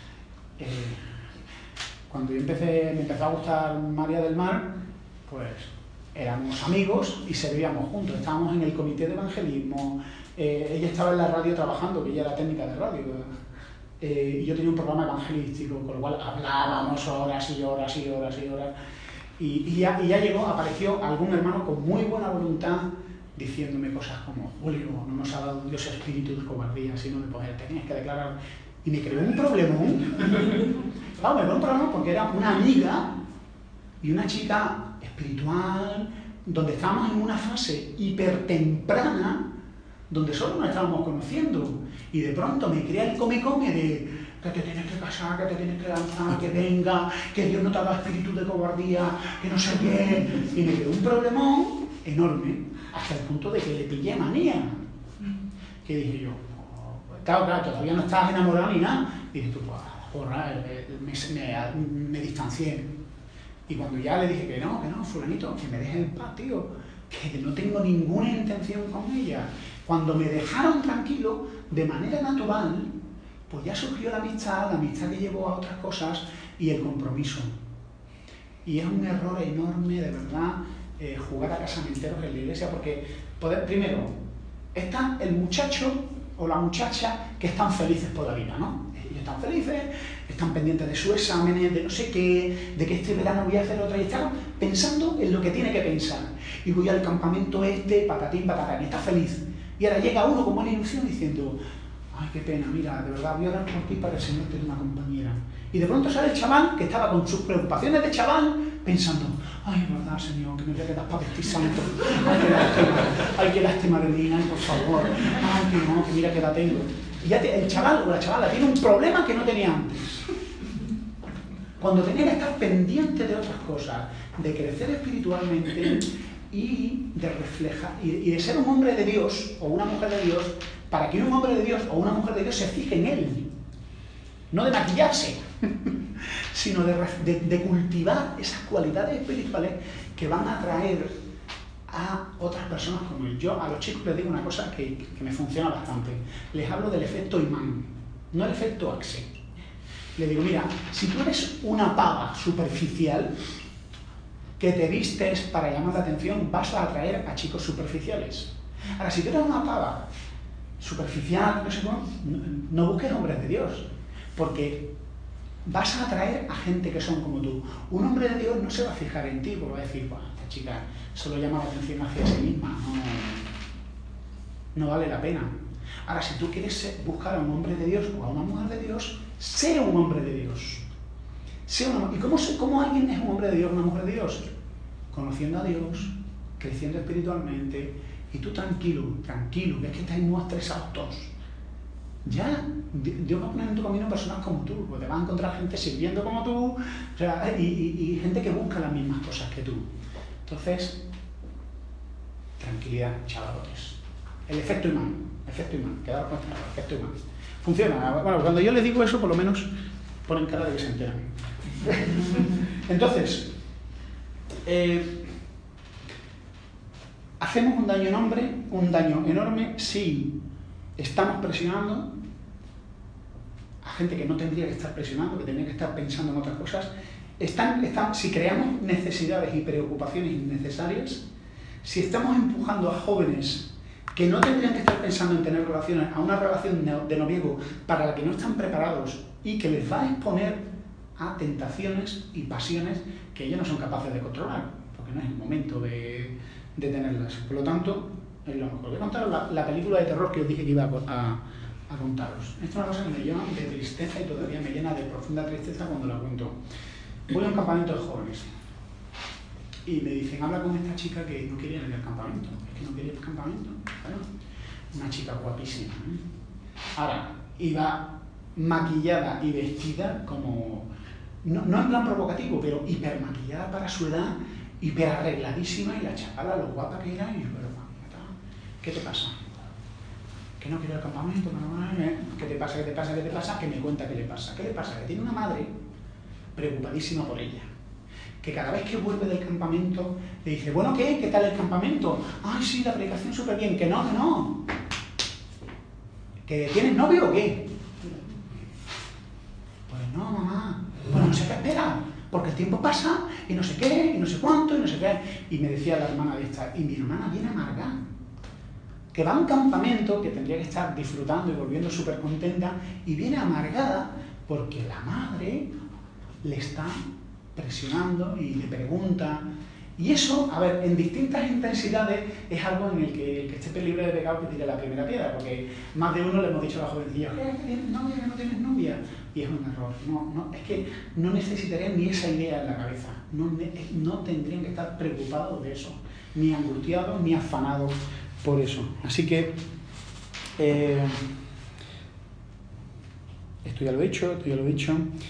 Cuando yo me empezó a gustar María del Mar, pues éramos amigos y servíamos juntos. Estábamos en el comité de evangelismo, ella estaba en la radio trabajando, que ella era técnica de radio, y yo tenía un programa evangelístico, con lo cual hablábamos horas y horas y horas y horas. Y ya apareció algún hermano con muy buena voluntad diciéndome cosas como, Julio, no nos ha dado Dios espíritu de cobardía, sino de poder, tenías que declarar. Y me creó un problemón. Claro, me creó un problemón porque era una amiga y una chica espiritual, donde estábamos en una fase hipertemprana, donde solo nos estábamos conociendo. Y de pronto me crea el come-come de que te tienes que casar, que te tienes que lanzar, que venga, que Dios no te ha dado espíritu de cobardía, que no sé qué. Y me creó un problemón enorme, hasta el punto de que le pillé manía. Que dije yo, claro, todavía no estabas enamorado ni nada. Y dije tú, porra, me distancié. Y cuando ya le dije que no, fulanito, que me deje en paz, tío, que no tengo ninguna intención con ella. Cuando me dejaron tranquilo, de manera natural, pues ya surgió la amistad que llevó a otras cosas y el compromiso. Y es un error enorme, de verdad, jugar a casamenteros en la iglesia, porque, primero, está el muchacho o la muchacha que están felices por la vida, ¿no? Ellos están felices, están pendientes de sus exámenes, de no sé qué, de que este verano voy a hacer otra, y están pensando en lo que tiene que pensar. Y voy al campamento patatín, patatán, y está feliz. Y ahora llega uno con buena ilusión diciendo, ay, qué pena, mira, de verdad, voy a orar por ti para el Señor te dé una compañera. Y de pronto sale el chaval que estaba con sus preocupaciones de chaval, pensando, ay, verdad, Señor, que me voy a quedar para vestir santo. Ay, qué lástima de mí, ay, por favor. Ay, que no, que mira qué edad tengo. Y ya el chaval o la chavala tiene un problema que no tenía antes. Cuando tenía que estar pendiente de otras cosas, de crecer espiritualmente y de reflejar, y de ser un hombre de Dios o una mujer de Dios, para que un hombre de Dios o una mujer de Dios se fije en él. No de maquillarse, sino de cultivar esas cualidades espirituales que van a atraer a otras personas como él. Yo a los chicos les digo una cosa que me funciona bastante. Les hablo del efecto imán, no el efecto Axel. Les digo, mira, si tú eres una pava superficial que te vistes para llamar la atención, vas a atraer a chicos superficiales. Ahora, si tú eres una pava superficial, no sé cómo, no busques hombres de Dios, porque vas a atraer a gente que son como tú. Un hombre de Dios no se va a fijar en ti, porque va a decir, bueno, esta chica solo llama la atención hacia sí misma, no vale la pena. Ahora, si tú quieres buscar a un hombre de Dios o a una mujer de Dios, sé un hombre de Dios. ¿Y cómo alguien es un hombre de Dios o una mujer de Dios? Conociendo a Dios, creciendo espiritualmente, y tú tranquilo, que es que estáis muy estresados todos. Ya, Dios va a poner en tu camino personas como tú, porque te vas a encontrar gente sirviendo como tú, o sea, y gente que busca las mismas cosas que tú. Entonces, tranquilidad, chavalotes. El efecto imán, quedaros con el efecto imán. Funciona. Bueno, cuando yo les digo eso, por lo menos ponen cara de que se enteran. Entonces, hacemos un daño enorme si estamos presionando a gente que no tendría que estar presionando, que tendría que estar pensando en otras cosas. Si creamos necesidades y preocupaciones innecesarias, si estamos empujando a jóvenes que no tendrían que estar pensando en tener relaciones, a una relación de noviazgo para la que no están preparados y que les va a exponer a tentaciones y pasiones que ellos no son capaces de controlar, porque no es el momento de tenerlas. Por lo tanto, Es lo mejor. Voy a contaros la película de terror que os dije que iba a contaros. Esto es una cosa que me llena de tristeza y todavía me llena de profunda tristeza cuando la cuento. Voy a un campamento de jóvenes y me dicen, habla con esta chica que no quería ir al campamento. Es que no quería ir al campamento. Bueno, una chica guapísima. Ahora, iba maquillada y vestida como, no en plan provocativo, pero hiper maquillada para su edad, hiper arregladísima, y la chavala, lo guapa que era, y yo, pero ¿qué te pasa? Que no quiero ir al campamento, ¿qué te pasa? ¿Qué te pasa? ¿Qué te pasa? Que me cuenta qué le pasa. ¿Qué le pasa? Que tiene una madre preocupadísima por ella, que cada vez que vuelve del campamento le dice, bueno, ¿qué tal el campamento? Ay, sí, la predicación súper bien. Que no. ¿Que tienes novio o qué? Pues no, mamá. Pues no sé qué espera, porque el tiempo pasa y no sé qué, y no sé cuánto, y no sé qué. Y me decía la hermana de esta, y mi hermana viene amargada, que va a un campamento que tendría que estar disfrutando y volviendo súper contenta, y viene amargada porque la madre le está presionando y le pregunta. Y eso, a ver, en distintas intensidades es algo en el que el que esté libre de pecado que tire la primera piedra, porque más de uno le hemos dicho a la jovencilla, ¿que tienes novia, que no tienes novia? Y es un error. No, es que no necesitarían ni esa idea en la cabeza. No tendrían que estar preocupados de eso, ni angustiados, ni afanados por eso. Así que esto ya lo he dicho.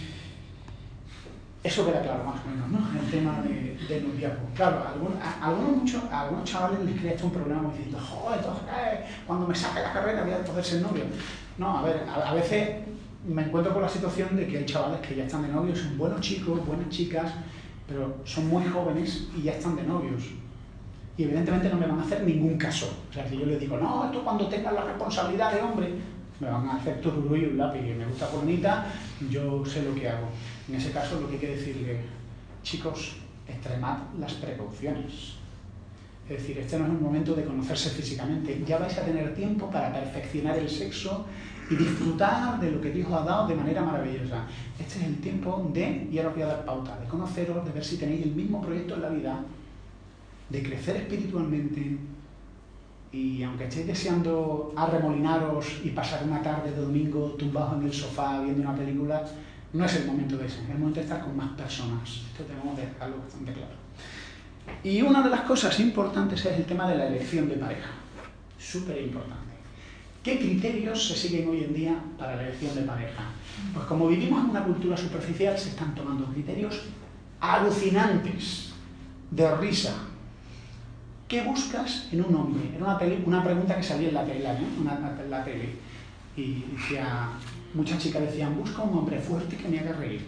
Eso queda claro más o menos, ¿no? El tema de noviazgo. Claro, a algunos chavales les crea esto un problema diciendo, joder, cuando me saque la carrera voy a poder ser novio. No, a ver, a veces me encuentro con la situación de que hay chavales que ya están de novios, son buenos chicos, buenas chicas, pero son muy jóvenes y ya están de novios. Y evidentemente no me van a hacer ningún caso. O sea, si yo les digo, no, esto cuando tengas la responsabilidad de hombre, me van a hacer tururú y un lápiz, me gusta bonita, yo sé lo que hago. En ese caso lo que hay que decirle, chicos, extremad las precauciones. Es decir, este no es un momento de conocerse físicamente, ya vais a tener tiempo para perfeccionar el sexo y disfrutar de lo que Dios os ha dado de manera maravillosa. Este es el tiempo de, y ahora os voy a dar pauta, de conoceros, de ver si tenéis el mismo proyecto en la vida, de crecer espiritualmente. Y aunque estéis deseando arremolinaros y pasar una tarde de domingo tumbados en el sofá viendo una película, no es el momento de eso, es el momento de estar con más personas. Esto tenemos que dejarlo bastante claro. Y una de las cosas importantes es el tema de la elección de pareja. Súper importante. ¿Qué criterios se siguen hoy en día para la elección de pareja? Pues como vivimos en una cultura superficial, se están tomando criterios alucinantes, de risa. ¿Qué buscas en un hombre? Era una pregunta que salía en la tele, en la tele. Y decía, muchas chicas decían, busca un hombre fuerte que me haga reír.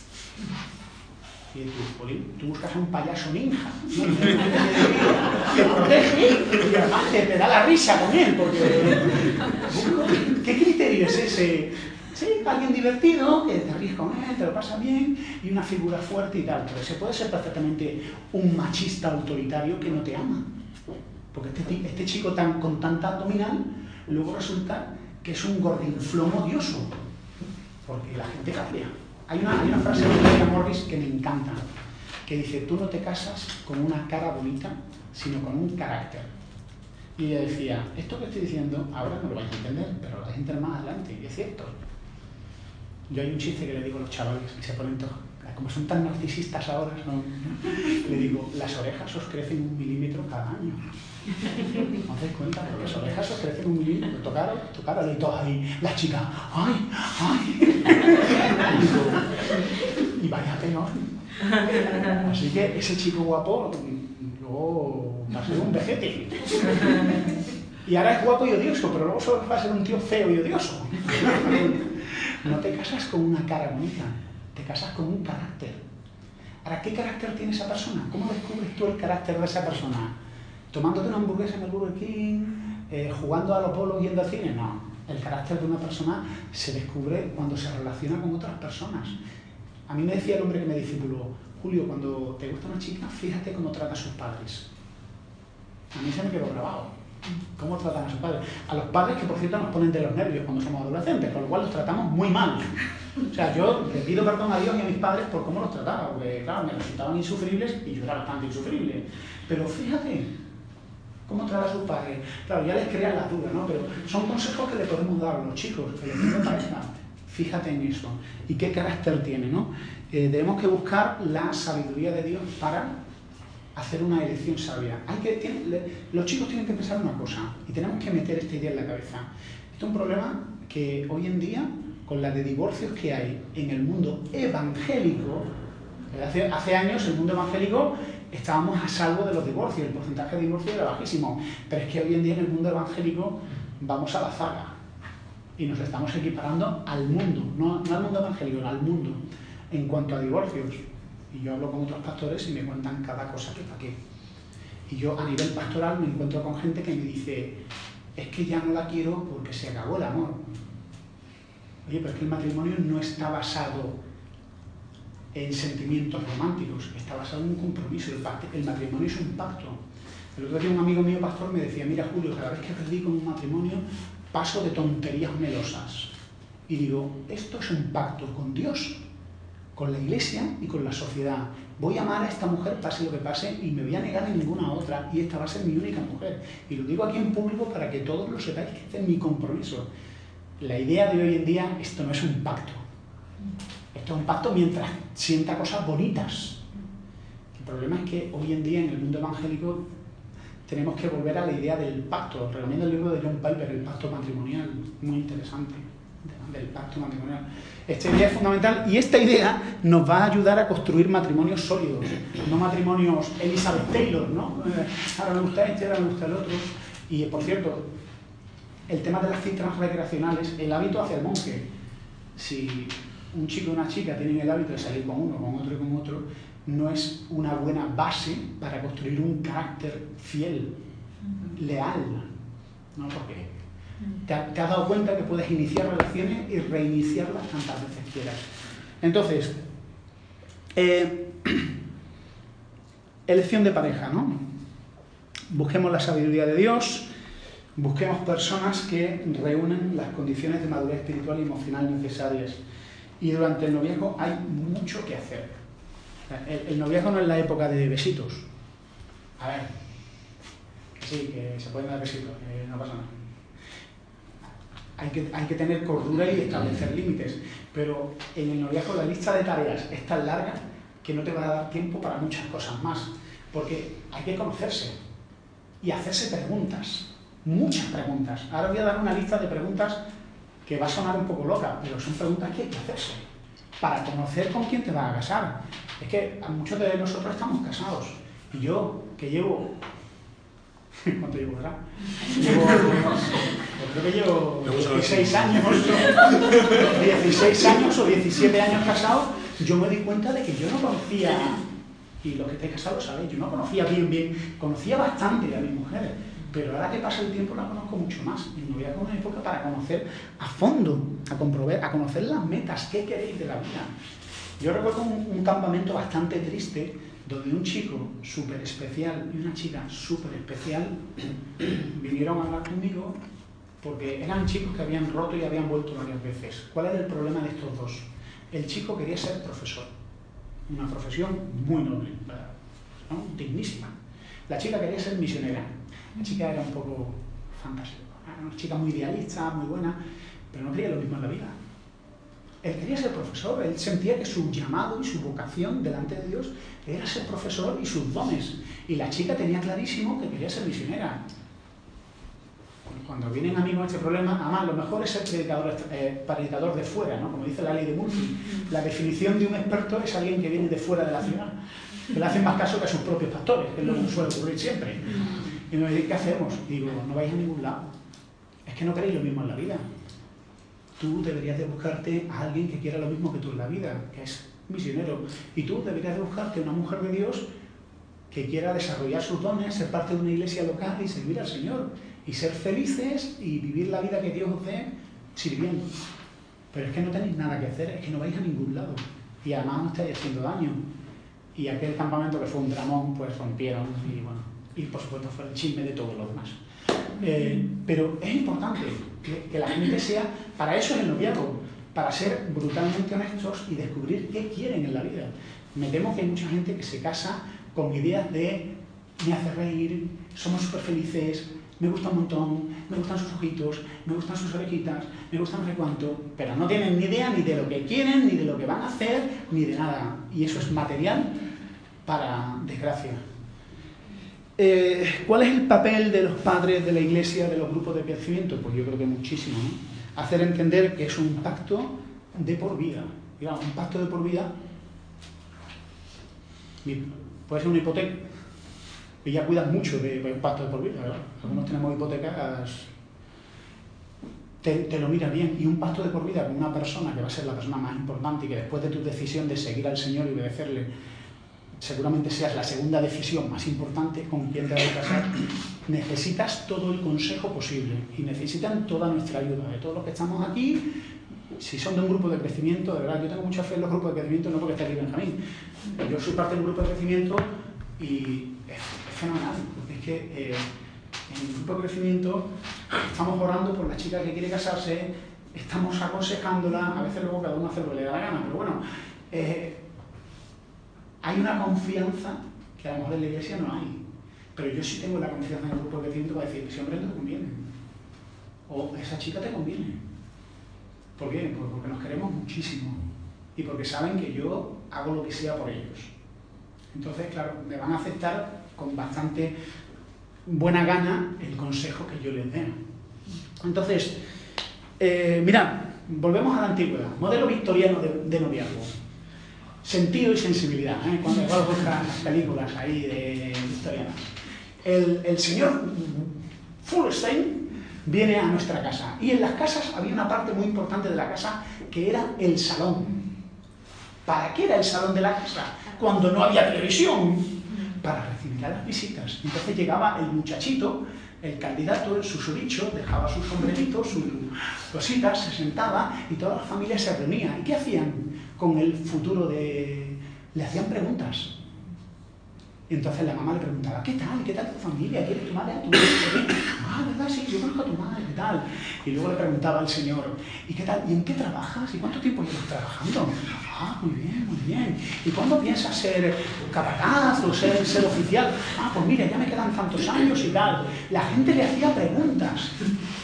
Y tú buscas a un payaso ninja, ¿no? Que protege y además te da la risa con él, porque ¿qué criterio es ese? Sí, alguien divertido, que te ríes con él, te lo pasa bien, y una figura fuerte y tal. Pero se puede ser perfectamente un machista autoritario que no te ama. Porque este chico con tanta abdominal, luego resulta que es un gordinflón odioso. Porque la gente cambia. Hay una frase de Julia Morris que me encanta, que dice, tú no te casas con una cara bonita, sino con un carácter. Y ella decía, esto que estoy diciendo, ahora no lo vais a entender, pero lo vais a entender más adelante, y es cierto. Yo hay un chiste que le digo a los chavales, y se ponen todos, como son tan narcisistas ahora, ¿no? Le digo, las orejas os crecen 1 milímetro cada año. ¿No os dais cuenta? Porque las orejas os crecen 1 milímetro. Tocaron y todas ahí, la chica, ¡ay! Y vaya peor. Así que ese chico guapo luego va a ser un vejete. Y ahora es guapo y odioso, pero luego solo va a ser un tío feo y odioso. No te casas con una cara bonita, te casas con un carácter. Ahora, ¿qué carácter tiene esa persona? ¿Cómo descubres tú el carácter de esa persona? ¿Tomándote una hamburguesa en el Burger King? ¿Jugando a los bolos yendo al cine? No. El carácter de una persona se descubre cuando se relaciona con otras personas. A mí me decía el hombre que me discipuló, Julio, cuando te gusta una chica, fíjate cómo trata a sus padres. A mí se me quedó grabado. ¿Cómo tratan a sus padres? A los padres que, por cierto, nos ponen de los nervios cuando somos adolescentes, con lo cual los tratamos muy mal. O sea, yo le pido perdón a Dios y a mis padres por cómo los trataba, porque, claro, me resultaban insufribles y yo era bastante insufrible. Pero fíjate ¿Cómo trata a sus padres? Claro, ya les crean las dudas, ¿no? Pero son consejos que le podemos dar a los chicos, elección de pareja. Fíjate en eso. ¿Y qué carácter tiene, no? Tenemos que buscar la sabiduría de Dios para hacer una elección sabia. Los chicos tienen que pensar una cosa, y tenemos que meter esta idea en la cabeza. Este es un problema que hoy en día, con la de divorcios que hay en el mundo evangélico, hace años el mundo evangélico estábamos a salvo de los divorcios, el porcentaje de divorcio era bajísimo, pero es que hoy en día en el mundo evangélico vamos a la zaga y nos estamos equiparando al mundo, no al mundo evangélico, al mundo, en cuanto a divorcios. Y yo hablo con otros pastores y me cuentan cada cosa que para qué. Y yo a nivel pastoral me encuentro con gente que me dice, es que ya no la quiero porque se acabó el amor. Oye, pero es que el matrimonio no está basado en sentimientos románticos, está basado en un compromiso. El matrimonio es un pacto. El otro día un amigo mío pastor me decía, mira Julio, cada vez que predico en un matrimonio paso de tonterías melosas. Y digo, esto es un pacto con Dios, con la iglesia y con la sociedad. Voy a amar a esta mujer pase lo que pase y me voy a negar a ninguna otra y esta va a ser mi única mujer. Y lo digo aquí en público para que todos lo sepáis, que este es mi compromiso. La idea de hoy en día, esto no es un pacto. Esto es un pacto mientras sienta cosas bonitas. El problema es que hoy en día en el mundo evangélico tenemos que volver a la idea del pacto. Recomiendo el libro de John Piper, El pacto matrimonial, muy interesante, del pacto matrimonial. Esta idea es fundamental y esta idea nos va a ayudar a construir matrimonios sólidos, no matrimonios Elizabeth Taylor, ¿no? Ahora me gusta este, ahora me gusta el otro. Y por cierto, el tema de las citas recreacionales, el hábito hacia el monje. Si un chico y una chica tienen el hábito de salir con uno, con otro y con otro, no es una buena base para construir un carácter fiel, leal, ¿no? Porque te has dado cuenta que puedes iniciar relaciones y reiniciarlas tantas veces quieras. Entonces, elección de pareja, ¿no? Busquemos la sabiduría de Dios, busquemos personas que reúnen las condiciones de madurez espiritual y emocional necesarias. Y durante el noviazgo hay mucho que hacer. El noviazgo no es la época de besitos. A ver, que sí, que se pueden dar besitos, no pasa nada. Hay que tener cordura y establecer límites. Pero en el noviazgo la lista de tareas es tan larga que no te va a dar tiempo para muchas cosas más. Porque hay que conocerse y hacerse preguntas. Muchas preguntas. Ahora voy a dar una lista de preguntas que va a sonar un poco loca, pero son preguntas que hay que hacerse para conocer con quién te vas a casar. Es que muchos de nosotros estamos casados y yo, que llevo... ¿Cuánto llevo, verdad? Creo que llevo 16 años, 16 años o 17 años casados. Yo me di cuenta de que yo no conocía, y los que estáis casados sabéis, yo no conocía bien, conocía bastante a mi mujer. Pero ahora que pasa el tiempo la conozco mucho más. Y me voy a una época para conocer a fondo, a conocer las metas, qué queréis de la vida. Yo recuerdo un campamento bastante triste donde un chico súper especial y una chica súper especial vinieron a hablar conmigo porque eran chicos que habían roto y habían vuelto varias veces. ¿Cuál era el problema de estos dos? El chico quería ser profesor, una profesión muy noble, ¿no? Dignísima. La chica quería ser misionera. La chica era un poco fantástica, una chica muy idealista, muy buena, pero no quería lo mismo en la vida. Él quería ser profesor, él sentía que su llamado y su vocación delante de Dios era ser profesor y sus dones. Y la chica tenía clarísimo que quería ser misionera. Cuando vienen amigos a este problema, además lo mejor es ser predicador de fuera, ¿no? Como dice la ley de Murphy. La definición de un experto es alguien que viene de fuera de la ciudad, que le hacen más caso que a sus propios pastores, que es lo que suele ocurrir siempre. Y me dicen, ¿qué hacemos? Y digo, no vais a ningún lado. Es que no queréis lo mismo en la vida. Tú deberías de buscarte a alguien que quiera lo mismo que tú en la vida, que es misionero. Y tú deberías de buscarte una mujer de Dios que quiera desarrollar sus dones, ser parte de una iglesia local y servir al Señor. Y ser felices y vivir la vida que Dios os dé sirviendo. Pero es que no tenéis nada que hacer, es que no vais a ningún lado. Y además no estáis haciendo daño. Y aquel campamento que fue un dramón, pues rompieron y bueno... Y por supuesto fue el chisme de todos los demás. Pero es importante que la gente sea, para eso es el noviazgo, para ser brutalmente honestos y descubrir qué quieren en la vida. Me temo que hay mucha gente que se casa con ideas de me hace reír, somos súper felices, me gusta un montón, me gustan sus ojitos, me gustan sus orejitas, me gusta no sé cuánto, pero no tienen ni idea ni de lo que quieren, ni de lo que van a hacer, ni de nada. Y eso es material para desgracia. ¿Cuál es el papel de los padres de la Iglesia, de los grupos de crecimiento? Pues yo creo que muchísimo, ¿no? Hacer entender que es un pacto de por vida. Digamos, un pacto de por vida puede ser una hipoteca, y ya cuidas mucho de un pacto de por vida, ¿verdad? Algunos tenemos hipotecas, te lo miras bien, y un pacto de por vida con una persona que va a ser la persona más importante y que después de tu decisión de seguir al Señor y obedecerle, seguramente seas la segunda decisión más importante con quien te vas a casar, necesitas todo el consejo posible y necesitan toda nuestra ayuda, de todos los que estamos aquí. Si son de un grupo de crecimiento, de verdad, yo tengo mucha fe en los grupos de crecimiento, no porque esté aquí Benjamín. Yo soy parte del grupo de crecimiento y es fenomenal, porque es que en el grupo de crecimiento estamos orando por la chica que quiere casarse, estamos aconsejándola, a veces luego cada uno hace lo que le da la gana, pero bueno, hay una confianza que a lo mejor en la iglesia no hay, pero yo sí tengo la confianza en el grupo de crecimiento para decir, ese hombre no te conviene, o esa chica te conviene. ¿Por qué? Pues porque nos queremos muchísimo y porque saben que yo hago lo que sea por ellos. Entonces, claro, me van a aceptar con bastante buena gana el consejo que yo les dé. Entonces, mirad, volvemos a la antigüedad, modelo victoriano de noviazgo. Sentido y sensibilidad, cuando igual buscan las películas ahí de victorianas. El señor Fulstein viene a nuestra casa y en las casas había una parte muy importante de la casa que era el salón. ¿Para qué era el salón de la casa? Cuando no había televisión, para recibir a las visitas. Entonces llegaba el muchachito, el candidato, el susodicho, dejaba sus sombreritos, sus cositas, se sentaba y toda la familia se reunía. ¿Y qué hacían con el futuro de...? Le hacían preguntas. Y entonces la mamá le preguntaba, ¿qué tal? ¿Qué tal tu familia? ¿Quién es tu madre? ¿Tu madre? Ah, ¿verdad? Sí, yo conozco a tu madre, ¿qué tal? Y luego le preguntaba al señor, ¿y qué tal? ¿Y en qué trabajas? ¿Y cuánto tiempo llevas trabajando? Ah, muy bien, muy bien. ¿Y cuándo piensas ser capataz o ser oficial? Ah, pues mira, ya me quedan tantos años y tal. La gente le hacía preguntas.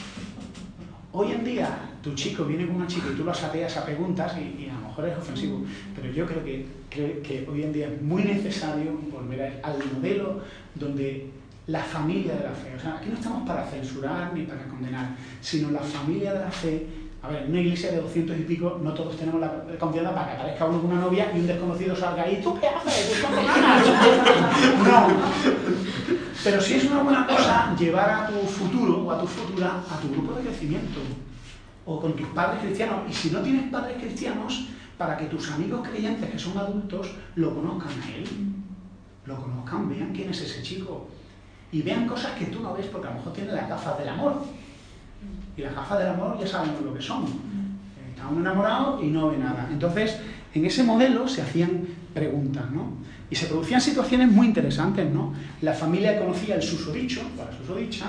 Hoy en día, tu chico viene con una chica y tú lo asateas a preguntas y a lo mejor es ofensivo, pero yo creo que hoy en día es muy necesario volver al modelo donde la familia de la fe, o sea, aquí no estamos para censurar ni para condenar, sino la familia de la fe. A ver, en una iglesia de 200 y pico, no todos tenemos la confianza para que aparezca uno con una novia y un desconocido salga ahí, ¿tú qué haces? ¿Tú qué ganas? No. Pero sí es una buena cosa llevar a tu futuro o a tu futura a tu grupo de crecimiento o con tus padres cristianos. Y si no tienes padres cristianos, para que tus amigos creyentes que son adultos lo conozcan a él, lo conozcan, vean quién es ese chico y vean cosas que tú no ves porque a lo mejor tiene las gafas del amor. Y las gafas del amor ya sabemos lo que son. Está uno enamorado y no ve nada. Entonces, en ese modelo se hacían preguntas, ¿no? Y se producían situaciones muy interesantes, ¿no? La familia conocía el susodicho, o la susodicha,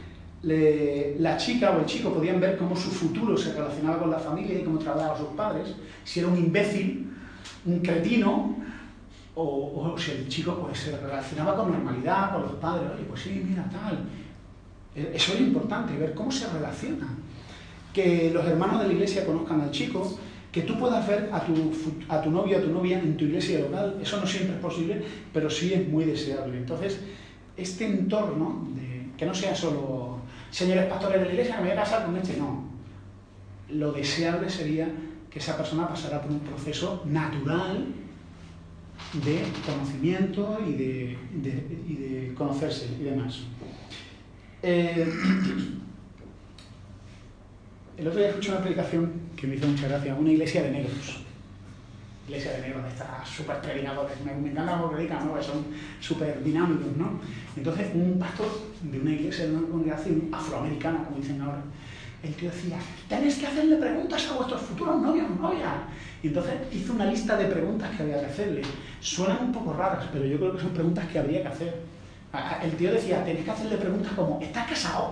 la chica o el chico podían ver cómo su futuro se relacionaba con la familia y cómo trataba a sus padres, si era un imbécil, un cretino, o si el chico pues, se relacionaba con normalidad, con los padres, oye, pues sí, mira, tal. Eso es importante, ver cómo se relaciona. Que los hermanos de la iglesia conozcan al chico, que tú puedas ver a tu novio o a tu novia en tu iglesia local. Eso no siempre es posible, pero sí es muy deseable. Entonces, este entorno, que no sea solo señores pastores de la iglesia, que me voy a casar con este, no. Lo deseable sería que esa persona pasara por un proceso natural de conocimiento y de conocerse y demás. El otro día escuché una predicación que me hizo mucha gracia, una iglesia de negros. Iglesia de negros, está súper predicadores, me encanta cómo predican, ¿no? Son súper dinámicos, ¿no? Entonces, un pastor de una iglesia, de una congregación afroamericana, como dicen ahora, el tío decía, tenéis que hacerle preguntas a vuestros futuros novios o novias. Y entonces hizo una lista de preguntas que había que hacerle. Suenan un poco raras, pero yo creo que son preguntas que habría que hacer. El tío decía, tenéis que hacerle preguntas como, ¿estás casado?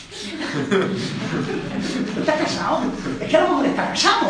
¿Estás casado? Es que a lo mejor está casado.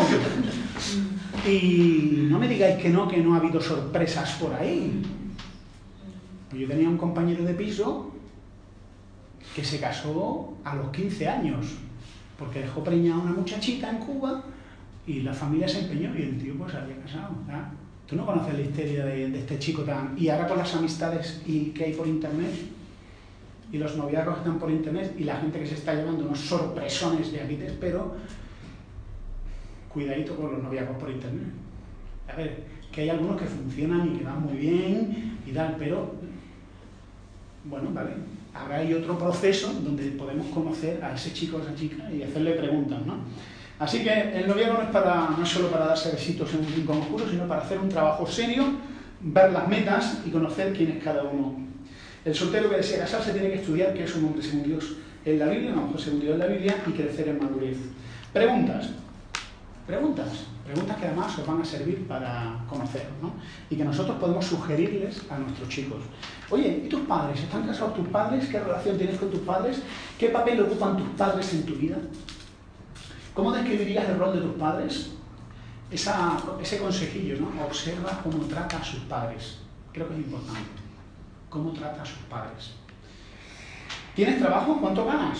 Y no me digáis que no ha habido sorpresas por ahí. Pues yo tenía un compañero de piso que se casó a los 15 años, porque dejó preñada a una muchachita en Cuba y la familia se empeñó y el tío pues se había casado. ¿Verdad? Tú no conoces la historia de este chico tan... Y ahora con las amistades que hay por internet, y los noviazgos que están por internet, y la gente que se está llevando unos sorpresones de aquí te espero, cuidadito con los noviazgos por internet. A ver, que hay algunos que funcionan y que van muy bien y tal, pero bueno, vale. Ahora hay otro proceso donde podemos conocer a ese chico o esa chica y hacerle preguntas, ¿no? Así que el noviazgo no es solo para darse besitos en un rincón oscuro, sino para hacer un trabajo serio, ver las metas y conocer quién es cada uno. El soltero que desea casarse tiene que estudiar qué es un hombre según Dios en la Biblia, una mujer según Dios en la Biblia, y crecer en madurez. Preguntas que además os van a servir para conoceros, ¿no? Y que nosotros podemos sugerirles a nuestros chicos. Oye, ¿y tus padres? ¿Están casados tus padres? ¿Qué relación tienes con tus padres? ¿Qué papel ocupan tus padres en tu vida? ¿Cómo describirías el rol de tus padres? Ese consejillo, ¿no? Observa cómo trata a sus padres. Creo que es importante. ¿Cómo trata a sus padres? ¿Tienes trabajo? ¿Cuánto ganas?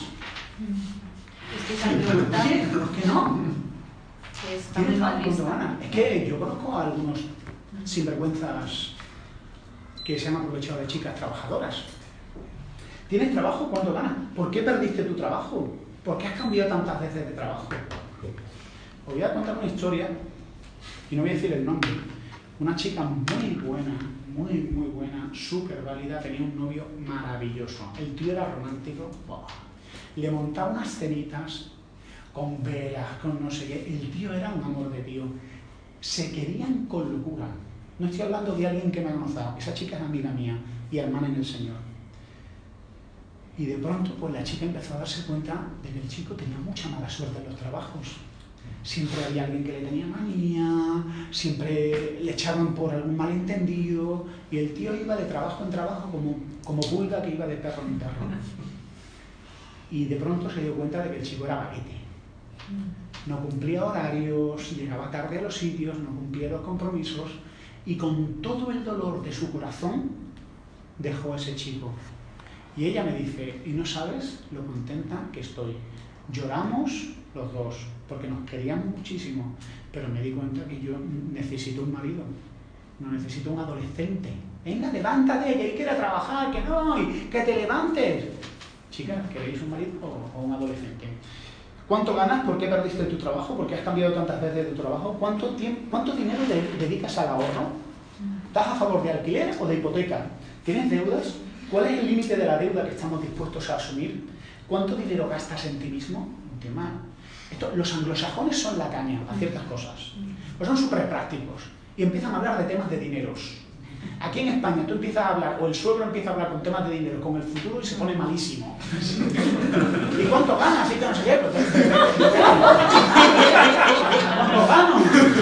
Es que esa pregunta... Oye, ¿por qué no? ¿Tienes ¿Cuánto ganas? Es que yo conozco a algunos sinvergüenzas que se han aprovechado de chicas trabajadoras. ¿Tienes trabajo? ¿Cuánto ganas? ¿Por qué perdiste tu trabajo? ¿Por qué has cambiado tantas veces de trabajo? Os voy a contar una historia, y no voy a decir el nombre. Una chica muy buena, súper válida, tenía un novio maravilloso. El tío era romántico, le montaba unas cenitas con velas, con no sé qué. El tío era un amor de tío. Se querían con locura. No estoy hablando de alguien que me ha conocido. Esa chica es amiga mía y hermana en el Señor. Y de pronto, pues la chica empezó a darse cuenta de que el chico tenía mucha mala suerte en los trabajos. Siempre había alguien que le tenía manía, siempre le echaban por algún malentendido, y el tío iba de trabajo en trabajo como pulga que iba de perro en perro. Y de pronto se dio cuenta de que el chico era vaguete. No cumplía horarios, llegaba tarde a los sitios, no cumplía los compromisos, y con todo el dolor de su corazón dejó a ese chico. Y ella me dice, y no sabes lo contenta que estoy. Lloramos los dos, porque nos queríamos muchísimo, pero me di cuenta que yo necesito un marido, no necesito un adolescente. Venga, levántate, que hay que ir a trabajar, que no, y que te levantes. Chicas, ¿queréis un marido o un adolescente? ¿Cuánto ganas? ¿Por qué perdiste tu trabajo? ¿Por qué has cambiado tantas veces de trabajo? ¿Cuánto dinero dedicas al ahorro? ¿Estás a favor de alquiler o de hipoteca? ¿Tienes deudas? ¿Cuál es el límite de la deuda que estamos dispuestos a asumir? ¿Cuánto dinero gastas en ti mismo? Un tema. Los anglosajones son la caña a ciertas cosas. Pues son súper prácticos y empiezan a hablar de temas de dineros. Aquí en España tú empiezas a hablar, o el suegro empieza a hablar con temas de dinero, con el futuro, y se pone malísimo. ¿Y cuánto ganas? Y que no sé qué. ¿Cuánto gano?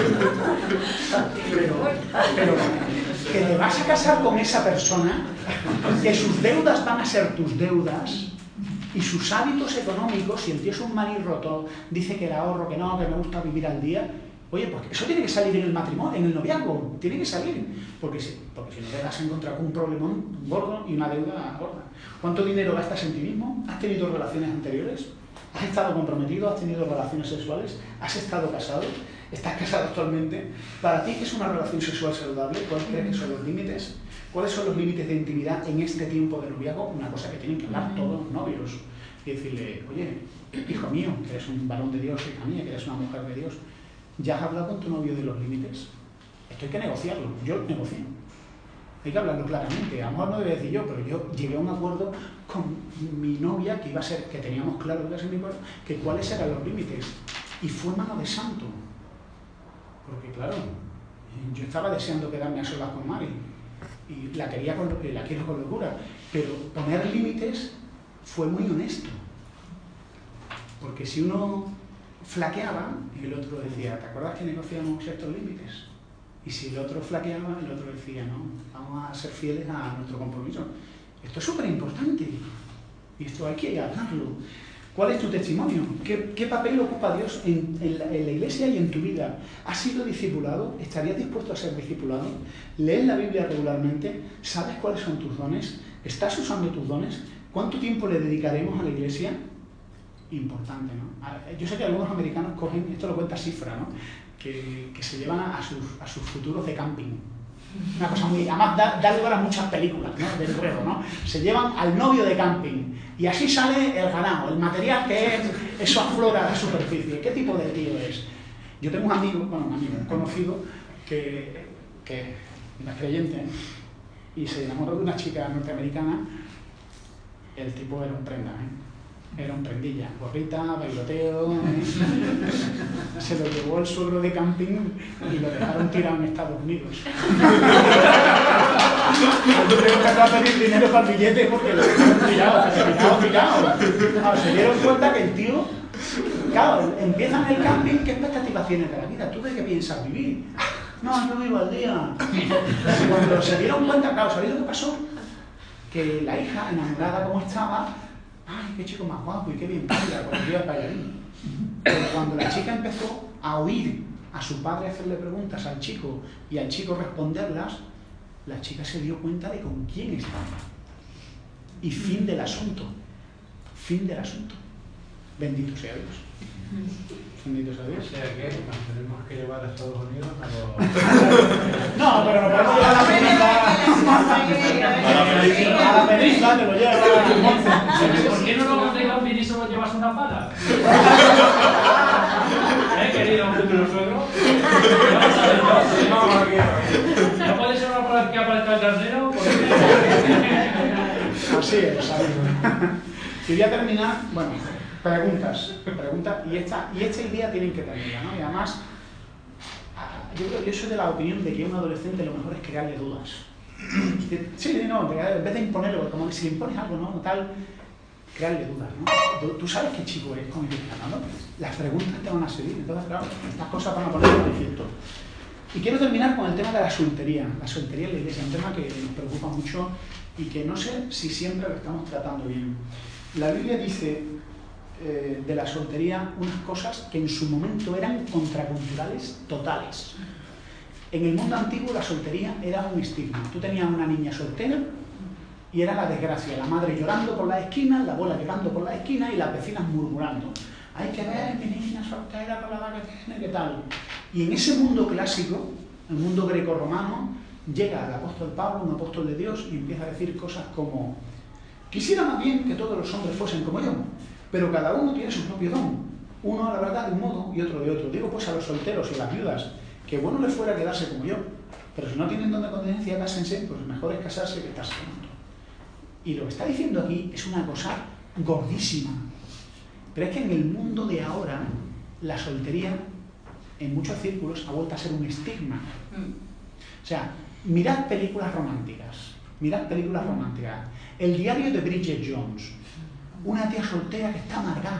Pero que te vas a casar con esa persona, que sus deudas van a ser tus deudas, y sus hábitos económicos, si el tío es un manirroto, dice que el ahorro, que no, que me gusta vivir al día. Oye, pues eso tiene que salir en el matrimonio, en el noviazgo, tiene que salir, porque si no te vas a encontrar con un problemón gordo y una deuda gorda. ¿Cuánto dinero gastas en ti mismo? ¿Has tenido relaciones anteriores? ¿Has estado comprometido? ¿Has tenido relaciones sexuales? ¿Has estado casado? ¿Estás casado actualmente? ¿Para ti qué es una relación sexual saludable? ¿Cuáles crees que son los límites? ¿Cuáles son los límites de intimidad en este tiempo de noviazgo? Una cosa que tienen que hablar todos los novios y decirle, oye, hijo mío, que eres un varón de Dios, hija mía, que eres una mujer de Dios, ¿ya has hablado con tu novio de los límites? Esto hay que negociarlo, yo negocio. Hay que hablarlo claramente. A lo mejor no debe decir yo, pero yo llegué a un acuerdo con mi novia que iba a ser, que teníamos claro que iba a ser mi acuerdo, que cuáles eran los límites. Y fue mano de santo. Porque claro, yo estaba deseando quedarme a solas con Mari. Y la quiero con locura. Pero poner límites fue muy honesto. Porque si uno flaqueaba y el otro decía, ¿te acuerdas que negociamos estos límites? Y si el otro flaqueaba, el otro decía, no, vamos a ser fieles a nuestro compromiso. Esto es súper importante y esto hay que hablarlo. ¿Cuál es tu testimonio? ¿Qué papel ocupa Dios en la iglesia y en tu vida? ¿Has sido discipulado? ¿Estarías dispuesto a ser discipulado? ¿Lees la Biblia regularmente? ¿Sabes cuáles son tus dones? ¿Estás usando tus dones? ¿Cuánto tiempo le dedicaremos a la iglesia? Importante, ¿no? Yo sé que algunos americanos cogen, esto lo cuenta Cifra, ¿no? Que se llevan a sus futuros de camping. Una cosa muy... Además, da lugar a muchas películas, ¿no? De enredo, ¿no? Se llevan al novio de camping y así sale el ganado, el material que eso aflora a la superficie. ¿Qué tipo de tío es? Yo tengo un amigo, un conocido, que no es creyente, ¿eh? Y se enamoró de una chica norteamericana. El tipo era un prenda, ¿eh? Era un prendilla, gorrita, bailoteo, ¿eh? Se lo llevó el suegro de camping y lo dejaron tirado en Estados Unidos. Yo tengo que pedir dinero para el billete porque lo dejaron tirado. Claro, se dieron cuenta que el tío, claro, empiezan el camping, ¿qué expectativas tienes de la vida? ¿Tú de qué piensas vivir? No, yo vivo al día. Y cuando se dieron cuenta, claro, ¿sabéis lo que pasó? Que la hija, enamorada como estaba, ¡ay, qué chico más guapo y qué bien baila! Cuando iba al bailarín. Pero cuando la chica empezó a oír a su padre hacerle preguntas al chico y al chico responderlas, la chica se dio cuenta de con quién estaba. Y fin del asunto. Fin del asunto. Bendito sea Dios. Bendito sea Dios. O sea que nos tenemos que llevar a Estados Unidos a los... No, pero nos podemos llevar a la península. A la península te lo llevas a Monte. ¿Por qué no lo de camping y solo llevas una pala? Querido futuro suegro. ¿No puede ser una pala que aparezca el trasero? Así es, ¿sabes? Y voy a terminar, bueno, preguntas, y esta idea tienen que terminar, ¿no? Y además, yo soy de la opinión de que a un adolescente lo mejor es crearle dudas. Sí, no, en vez de imponerlo, como si le impones algo, ¿no? Tal, crearle dudas, ¿no? Tú sabes qué chico eres con el cristiano, ¿no? Las preguntas te van a seguir, entonces, claro, estas cosas van a poner en manifiesto. Y quiero terminar con el tema de la soltería en la iglesia, un tema que nos preocupa mucho y que no sé si siempre lo estamos tratando bien. La Biblia dice de la soltería unas cosas que en su momento eran contraculturales totales. En el mundo antiguo la soltería era un estigma. Tú tenías una niña soltera y era la desgracia, la madre llorando por las esquinas, la abuela llorando por las esquinas y las vecinas murmurando. Hay que ver mi niña soltera con la edad que tiene, ¿qué tal? Y en ese mundo clásico, el mundo greco-romano, llega el apóstol Pablo, un apóstol de Dios, y empieza a decir cosas como: quisiera más bien que todos los hombres fuesen como yo, pero cada uno tiene su propio don. Uno, la verdad, de un modo y otro de otro. Digo pues a los solteros y a las viudas, que bueno les fuera quedarse como yo, pero si no tienen don de continencia, cásense, pues mejor es casarse que estarse con otro. Y lo que está diciendo aquí es una cosa gordísima. Pero es que en el mundo de ahora, la soltería, en muchos círculos, ha vuelto a ser un estigma. O sea, mirad películas románticas. El diario de Bridget Jones. Una tía soltera que está amargada.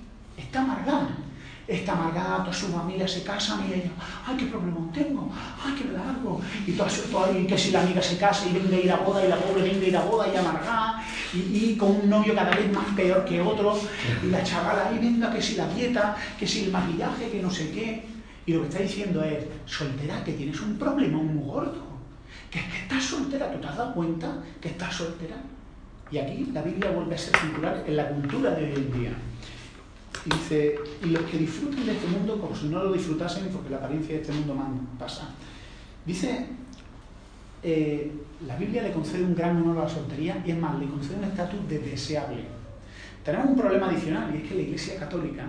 Está amargada, toda su familia se casan y ella, ¡ay, qué problemón tengo! ¡Ay, qué largo! Y todo y que si la amiga se casa y venga a ir a boda, y la pobre venga a ir a boda y amargada, y con un novio cada vez más peor que otro, y la chavala ahí venga que si la dieta, que si el maquillaje, que no sé qué. Y lo que está diciendo es, soltera, que tienes un problemón muy gordo. Que es que estás soltera, ¿tú te has dado cuenta que estás soltera? Y aquí la Biblia vuelve a ser circular en la cultura de hoy en día. Y dice, y los que disfruten de este mundo como si no lo disfrutasen, porque la apariencia de este mundo pasa. Dice, la Biblia le concede un gran honor a la soltería y es más, le concede un estatus de deseable. Tenemos un problema adicional y es que la Iglesia Católica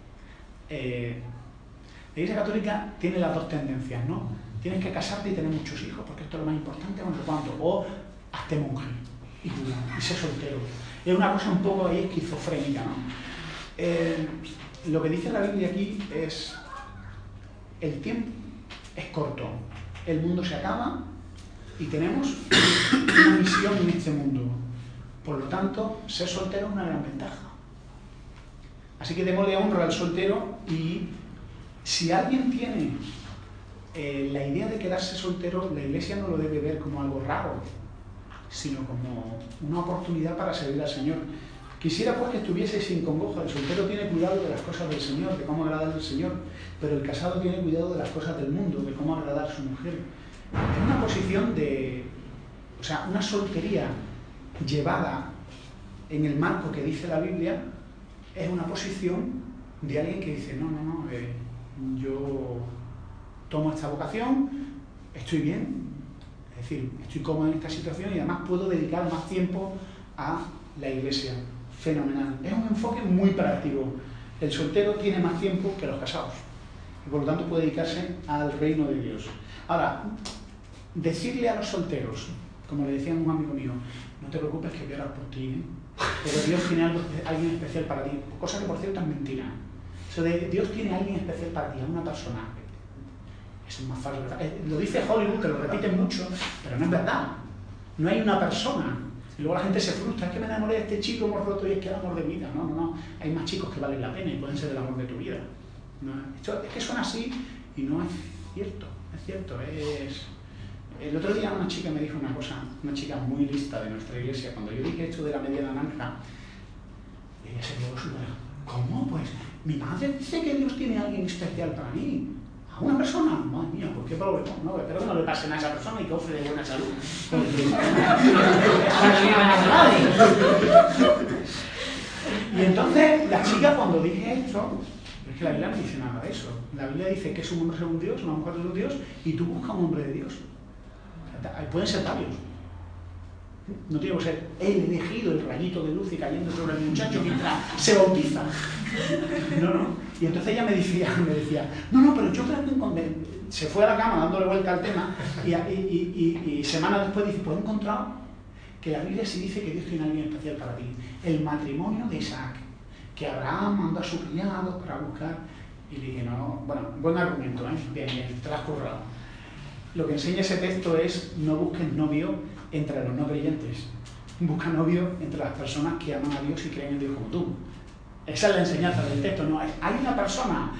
tiene las dos tendencias, ¿no? Tienes que casarte y tener muchos hijos, porque esto es lo más importante, no sé cuánto, o hazte monje y ser soltero. Es una cosa un poco ahí esquizofrénica, ¿no? Lo que dice la Biblia aquí es: el tiempo es corto, el mundo se acaba y tenemos una misión en este mundo. Por lo tanto, ser soltero es una gran ventaja. Así que démosle honra al soltero, y si alguien tiene la idea de quedarse soltero, la Iglesia no lo debe ver como algo raro, sino como una oportunidad para servir al Señor. Quisiera pues que estuvieseis sin congoja. El soltero tiene cuidado de las cosas del Señor, de cómo agradar al Señor, pero el casado tiene cuidado de las cosas del mundo, de cómo agradar a su mujer. Es una posición de... O sea, una soltería llevada en el marco que dice la Biblia es una posición de alguien que dice, no, yo tomo esta vocación, estoy bien, es decir, estoy cómodo en esta situación y además puedo dedicar más tiempo a la iglesia. Fenomenal. Es un enfoque muy práctico. El soltero tiene más tiempo que los casados y por lo tanto puede dedicarse al reino de Dios. Ahora, decirle a los solteros, como le decía un amigo mío, no te preocupes que voy a orar por ti, ¿eh? Pero Dios tiene alguien especial para ti, cosa que por cierto es mentira. Eso de Dios tiene alguien especial para ti, a una persona. Eso es más falso. Lo dice Hollywood, que lo repiten mucho, pero no es verdad. No hay una persona. Y luego la gente se frustra, es que me enamoré de este chico, hemos roto y es que es el amor de mi vida. No. Hay más chicos que valen la pena y pueden ser el amor de tu vida. No, esto es que suena así y no es cierto. Es cierto. El otro día una chica me dijo una cosa, una chica muy lista de nuestra iglesia, cuando yo dije esto de la media naranja, ella se quedó súper, ¿cómo? Pues mi madre dice que Dios tiene a alguien especial para mí. ¿A una persona? Madre mía, ¿por qué problema? No, espero que no le pasen a esa persona y que ofre de buena salud. Y entonces la chica cuando dije esto, es que la Biblia no dice nada de eso. La Biblia dice que es un hombre según Dios, una mujer según Dios, y tú buscas un hombre de Dios. Pueden ser varios. No tiene que ser el elegido, el rayito de luz y cayendo sobre el muchacho mientras se bautiza. No. Y entonces ella me decía, no, pero yo creo que se fue a la cama dándole vuelta al tema y semanas después dice, pues he encontrado que la Biblia sí dice que Dios tiene a alguien especial para ti. El matrimonio de Isaac, que Abraham mandó a su criado para buscar. Y le dije, no, bueno, buen argumento, ¿eh? Bien, te lo has currado. Lo que enseña ese texto es no busques novio entre los no creyentes. Busca novio entre las personas que aman a Dios y creen en Dios como tú. Esa es la enseñanza del texto. No, hay una persona.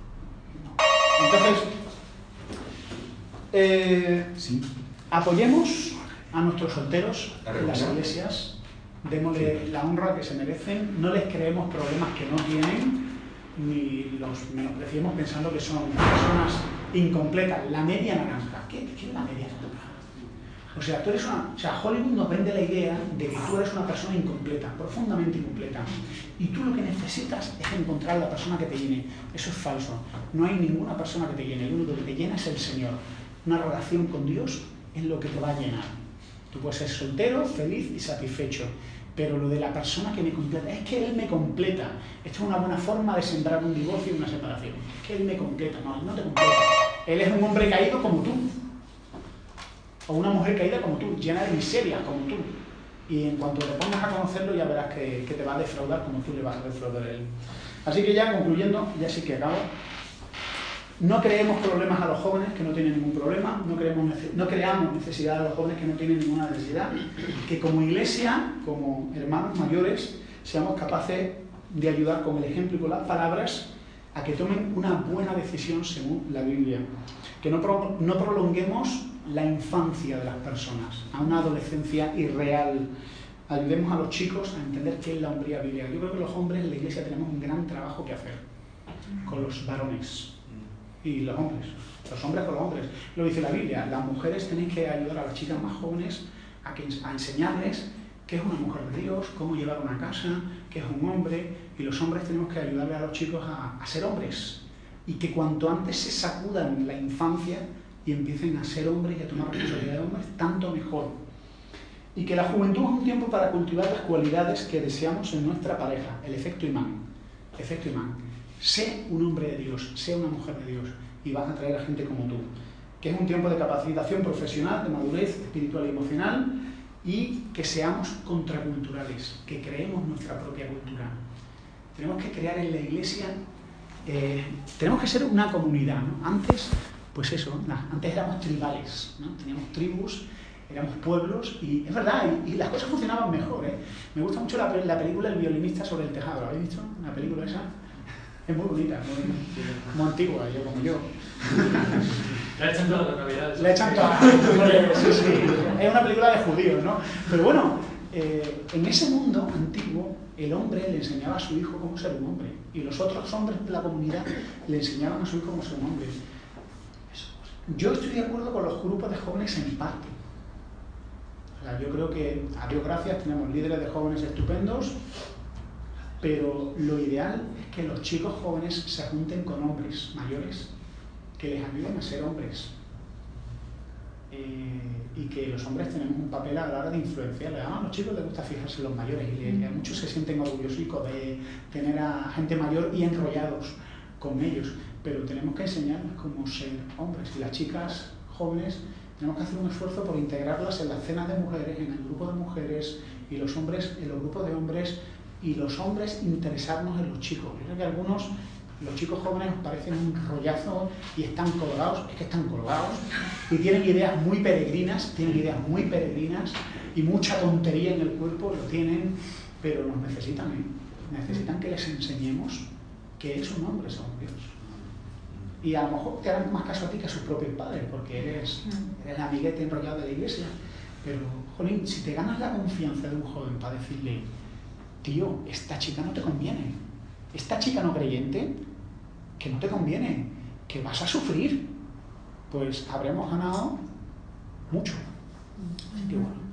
Entonces, sí. Apoyemos a nuestros solteros en las iglesias, démosle la honra que se merecen, no les creemos problemas que no tienen, ni los menospreciemos pensando que son personas incompletas. La media naranja. ¿Qué es la media naranja? O sea, Hollywood nos vende la idea de que tú eres una persona incompleta, profundamente incompleta. Y tú lo que necesitas es encontrar la persona que te llene. Eso es falso. No hay ninguna persona que te llene. El único que te llena es el Señor. Una relación con Dios es lo que te va a llenar. Tú puedes ser soltero, feliz y satisfecho. Pero lo de la persona que me completa, es que Él me completa. Esto es una buena forma de sembrar un divorcio y una separación. Es que Él me completa. No, Él no te completa. Él es un hombre caído como tú. O una mujer caída como tú, llena de miseria como tú. Y en cuanto te pongas a conocerlo ya verás que te va a defraudar como tú le vas a defraudar a él. Así que ya concluyendo, ya sí que acabo. No creemos problemas a los jóvenes que no tienen ningún problema, no creamos necesidad a los jóvenes que no tienen ninguna necesidad. Que como iglesia, como hermanos mayores, seamos capaces de ayudar con el ejemplo y con las palabras a que tomen una buena decisión según la Biblia. Que no prolonguemos la infancia de las personas a una adolescencia irreal. Ayudemos a los chicos a entender qué es la hombría bíblica. Yo creo que los hombres en la iglesia tenemos un gran trabajo que hacer con los varones y los hombres con los hombres. Lo dice la Biblia, las mujeres tenéis que ayudar a las chicas más jóvenes a enseñarles qué es una mujer de Dios, cómo llevar una casa, qué es un hombre, y los hombres tenemos que ayudarle a los chicos a ser hombres, y que cuanto antes se sacudan la infancia y empiecen a ser hombres y a tomar responsabilidad de hombres, tanto mejor. Y que la juventud es un tiempo para cultivar las cualidades que deseamos en nuestra pareja, el efecto imán. Sé un hombre de Dios, sé una mujer de Dios, y vas a atraer a gente como tú. Que es un tiempo de capacitación profesional, de madurez espiritual y emocional, y que seamos contraculturales, que creemos nuestra propia cultura. Tenemos que crear en la iglesia, tenemos que ser una comunidad, ¿no? Antes, pues eso, antes éramos tribales, ¿no? Teníamos tribus, éramos pueblos, y es verdad, y las cosas funcionaban mejor, ¿eh? Me gusta mucho la película El violinista sobre el tejado, ¿la habéis visto? La película esa. Es muy bonita, muy antigua, yo como yo. La echan todas las navidades. La echan todas. Sí. Es una película de judíos, ¿no? Pero bueno, en ese mundo antiguo, el hombre le enseñaba a su hijo cómo ser un hombre, y los otros hombres de la comunidad le enseñaban a su hijo cómo ser un hombre. Yo estoy de acuerdo con los grupos de jóvenes en parte. O sea, yo creo que, a Dios gracias, tenemos líderes de jóvenes estupendos, pero lo ideal es que los chicos jóvenes se junten con hombres mayores que les ayuden a ser hombres. Y que los hombres tenemos un papel a la hora de influenciarles. A los chicos les gusta fijarse en los mayores y muchos se sienten orgullosos de tener a gente mayor y enrollados con ellos, pero tenemos que enseñarles cómo ser hombres. Y las chicas jóvenes tenemos que hacer un esfuerzo por integrarlas en las cenas de mujeres, en el grupo de mujeres, y los hombres en los grupos de hombres, y los hombres interesarnos en los chicos. Yo creo que algunos, los chicos jóvenes, os parecen un rollazo y están colgados, es que están colgados, y tienen ideas muy peregrinas y mucha tontería en el cuerpo, lo tienen, pero nos necesitan, necesitan que les enseñemos que es un hombre, son Dios. Y a lo mejor te harán más caso a ti que a sus propios padres, porque eres el amiguete enrollado de la iglesia. Pero, jolín, si te ganas la confianza de un joven para decirle, tío, esta chica no te conviene, esta chica no creyente, que no te conviene, que vas a sufrir, pues habremos ganado mucho. Así que bueno.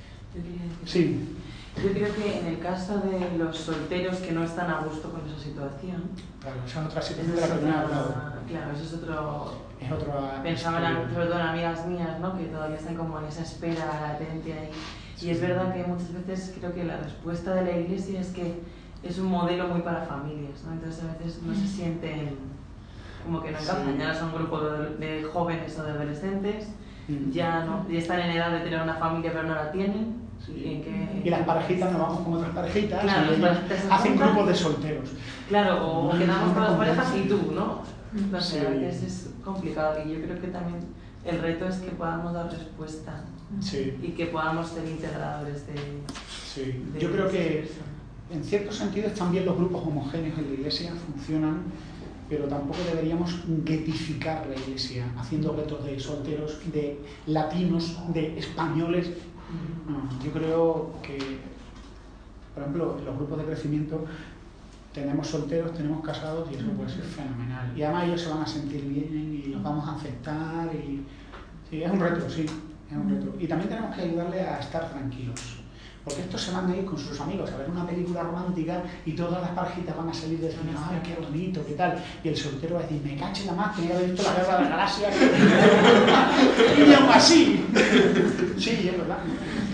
Sí. Yo creo que en el caso de los solteros que no están a gusto con esa situación... Claro, esa es otra situación de la que no he hablado. Claro, eso es otro... Es otra... Pensaba sobre todo en amigas mías, ¿no? Que todavía están como en esa espera latente ahí. Sí. Y es verdad que muchas veces creo que la respuesta de la iglesia es que es un modelo muy para familias, ¿no? Entonces a veces no se sienten como que no encajan. Sí. Ya son un grupo de jóvenes o de adolescentes, ya están en edad de tener una familia pero no la tienen. Sí. Y las parejitas nos vamos con otras parejitas, claro, y hacen grupos de solteros. Claro, o quedamos con las parejas y tú, ¿no? No sé, Sí. a veces es complicado y yo creo que también el reto es que podamos dar respuesta Sí. y que podamos ser integradores de... Sí. Yo creo que en ciertos sentidos también los grupos homogéneos en la iglesia funcionan, pero tampoco deberíamos guetificar la iglesia haciendo retos de solteros, de latinos, de españoles. No, yo creo que, por ejemplo, en los grupos de crecimiento tenemos solteros, tenemos casados y eso puede ser fenomenal. Y además ellos se van a sentir bien y los vamos a aceptar. Sí, es un reto, sí, es un reto. Y también tenemos que ayudarle a estar tranquilos. Porque estos se van a ir con sus amigos a ver una película romántica y todas las parejitas van a salir de cine, ¡ay, qué bonito, qué tal! Y el soltero va a decir, me cacho en la más, tenía que haber visto la Guerra de las Galaxias. Y aún así. Sí, es verdad.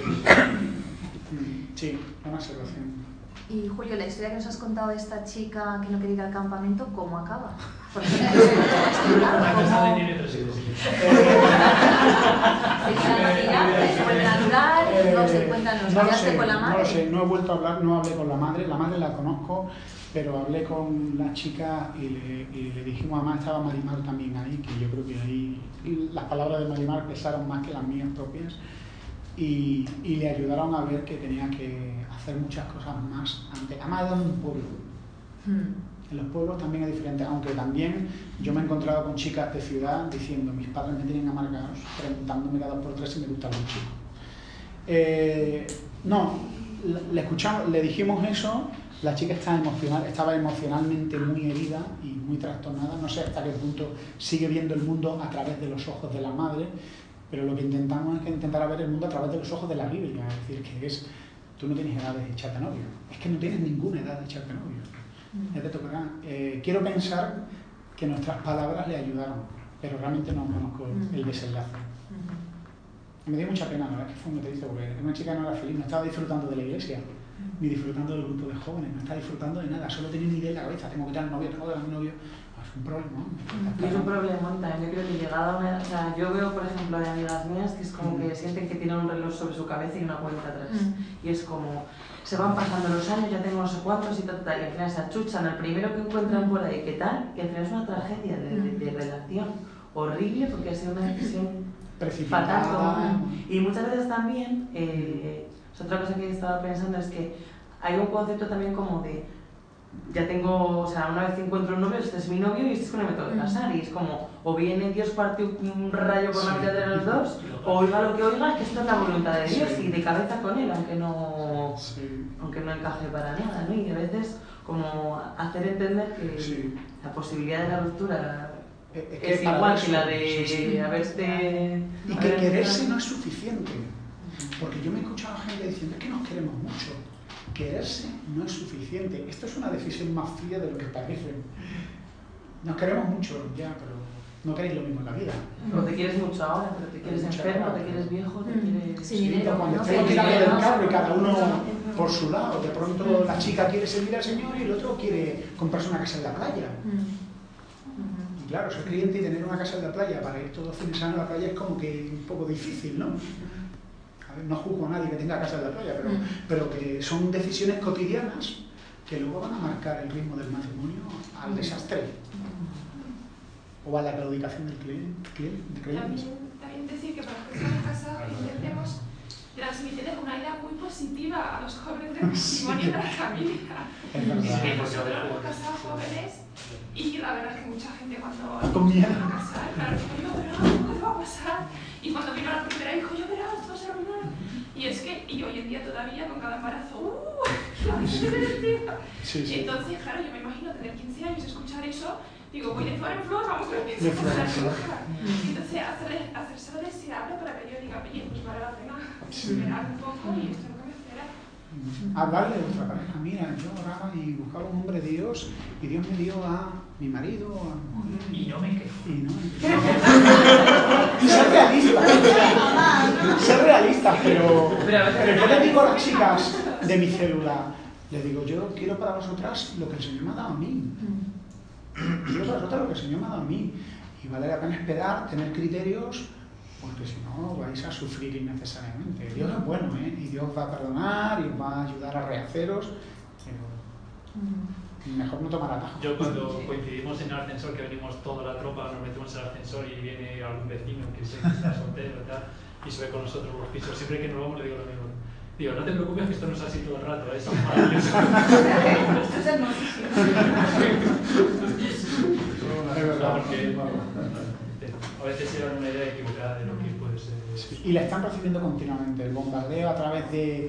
Sí, una observación. Y Julio, la historia que nos has contado de esta chica que no quería ir al campamento, ¿cómo acaba? Porque Esa tiene 3 hijos. ¿Se vuelve natural? ¿No se encuentran los hablaste con la madre? No lo sé, no he vuelto a hablar, no hablé con la madre la conozco, pero hablé con la chica y le dijimos, además estaba Marimar también ahí, que yo creo que ahí las palabras de Marimar pesaron más que las mías propias, y le ayudaron a ver que tenía que hacer muchas cosas más antes. Además era un pueblo. En los pueblos también es diferente, aunque también yo me he encontrado con chicas de ciudad diciendo, mis padres me tienen amargados, preguntándome cada 2 por 3 si me gustan los chicos. No, le escuchamos, le dijimos eso, la chica estaba emocionalmente muy herida y muy trastornada, no sé hasta qué punto sigue viendo el mundo a través de los ojos de la madre, pero lo que intentamos es que intentar ver el mundo a través de los ojos de la Biblia, es decir, que es, tú no tienes edad de echarte novio, es que no tienes ninguna edad de echarte novio. Ya te tocará. Quiero pensar que nuestras palabras le ayudaron, pero realmente no conozco el desenlace. Me dio mucha pena, la verdad que fue muy triste, porque una chica no era feliz, no estaba disfrutando de la iglesia, ni disfrutando del grupo de jóvenes, no estaba disfrutando de nada, solo tenía una idea en la cabeza, tengo que tener novio, tengo que tener novio. Es un problema, ¿no? Y es un problema también, yo creo que llegada a una edad, o sea, yo veo por ejemplo de amigas mías que es como que sienten que tienen un reloj sobre su cabeza y una cuenta atrás, y es como, se van pasando los años, ya tengo no sé cuántos y tal, y al final se achuchan al primero que encuentran por ahí, ¿qué tal? Y al final es una tragedia de relación horrible porque ha sido una decisión fatal. Y muchas veces también, otra cosa que he estado pensando es que hay un concepto también como de ya tengo, o sea, una vez que encuentro un novio, este es mi novio y este es con el que me tengo que casar. Y es como, o viene Dios parte un rayo por la mitad de los dos, o oiga lo que oiga, es que esto es la voluntad de Dios y de cabeza con él, aunque no encaje para nada, ¿no? Y a veces, como hacer entender que la posibilidad de la ruptura es igual que la de haberte... Y que quererse no es suficiente. Porque yo me he escuchado a gente diciendo, es que nos queremos mucho. Quererse no es suficiente. Esto es una decisión más fría de lo que parece. Nos queremos mucho, ya, pero no queréis lo mismo en la vida. O te quieres mucho ahora, pero te quieres enfermo, te quieres viejo, te quieres... Sin dinero, cuando ¿no? estamos tirando del carro y cada uno por su lado. De pronto la chica quiere servir al Señor y el otro quiere comprarse una casa en la playa. Y claro, ser creyente y tener una casa en la playa para ir todos los fines de semana a la playa es como que un poco difícil, ¿no? A ver, no juzgo a nadie que tenga casa en la playa, pero que son decisiones cotidianas que luego van a marcar el ritmo del matrimonio al desastre o a la claudicación del creyente. También decir que para los que estamos casados intentemos transmitir una idea muy positiva a los jóvenes del matrimonio y de la familia. Es verdad. Sí, nosotros nos hemos casado jóvenes y la verdad es que mucha gente cuando Con miedo. se va a casar, claro, dijo, yo verás, ¿qué te va a pasar? Y cuando vino la primera dijo, yo verás, esto va a ser horrible. Y es que, y hoy en día todavía con cada embarazo, la diferencia. Y entonces, claro, yo me imagino tener 15 años y escuchar eso, digo, voy de flor en flor, vamos, que empiezo a pasar roja. Entonces, hacérselo deseable para que yo diga, oye, pues vale la pena esperar un poco y esto es lo que me espera. Hablarle de vuestra pareja, mira, yo oraba y buscaba un hombre de Dios y Dios me dio a mi marido, a mi mujer. Y no me quejo. Y no. Ser realista, ser realista, pero yo le digo a las chicas de mi célula, le digo, yo quiero para vosotras lo que el Señor me ha dado a mí. Quiero para vosotras lo que el Señor me ha dado a mí. Y vale la pena esperar, tener criterios, porque si no vais a sufrir innecesariamente. Dios es bueno, ¿eh? Y Dios va a perdonar y os va a ayudar a rehaceros, pero mejor no tomar atajos. Yo cuando coincidimos en el ascensor, que venimos toda la tropa, nos metemos en el ascensor y viene algún vecino que está soltero y tal, y sube con nosotros por los pisos, siempre que nos vamos le digo lo mismo. Digo, no te preocupes que esto no es así todo el rato, es maravilloso. Esto es hermosísimo. Es verdad. Porque a veces era una idea equivocada de lo que puede ser. Sí, y la están recibiendo continuamente. El bombardeo a través de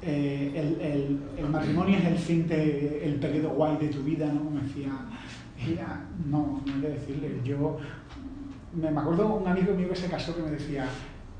el matrimonio es el fin el periodo guay de tu vida, ¿no? Me decía ella, no hay que decirle. Yo me acuerdo un amigo mío que se casó que me decía,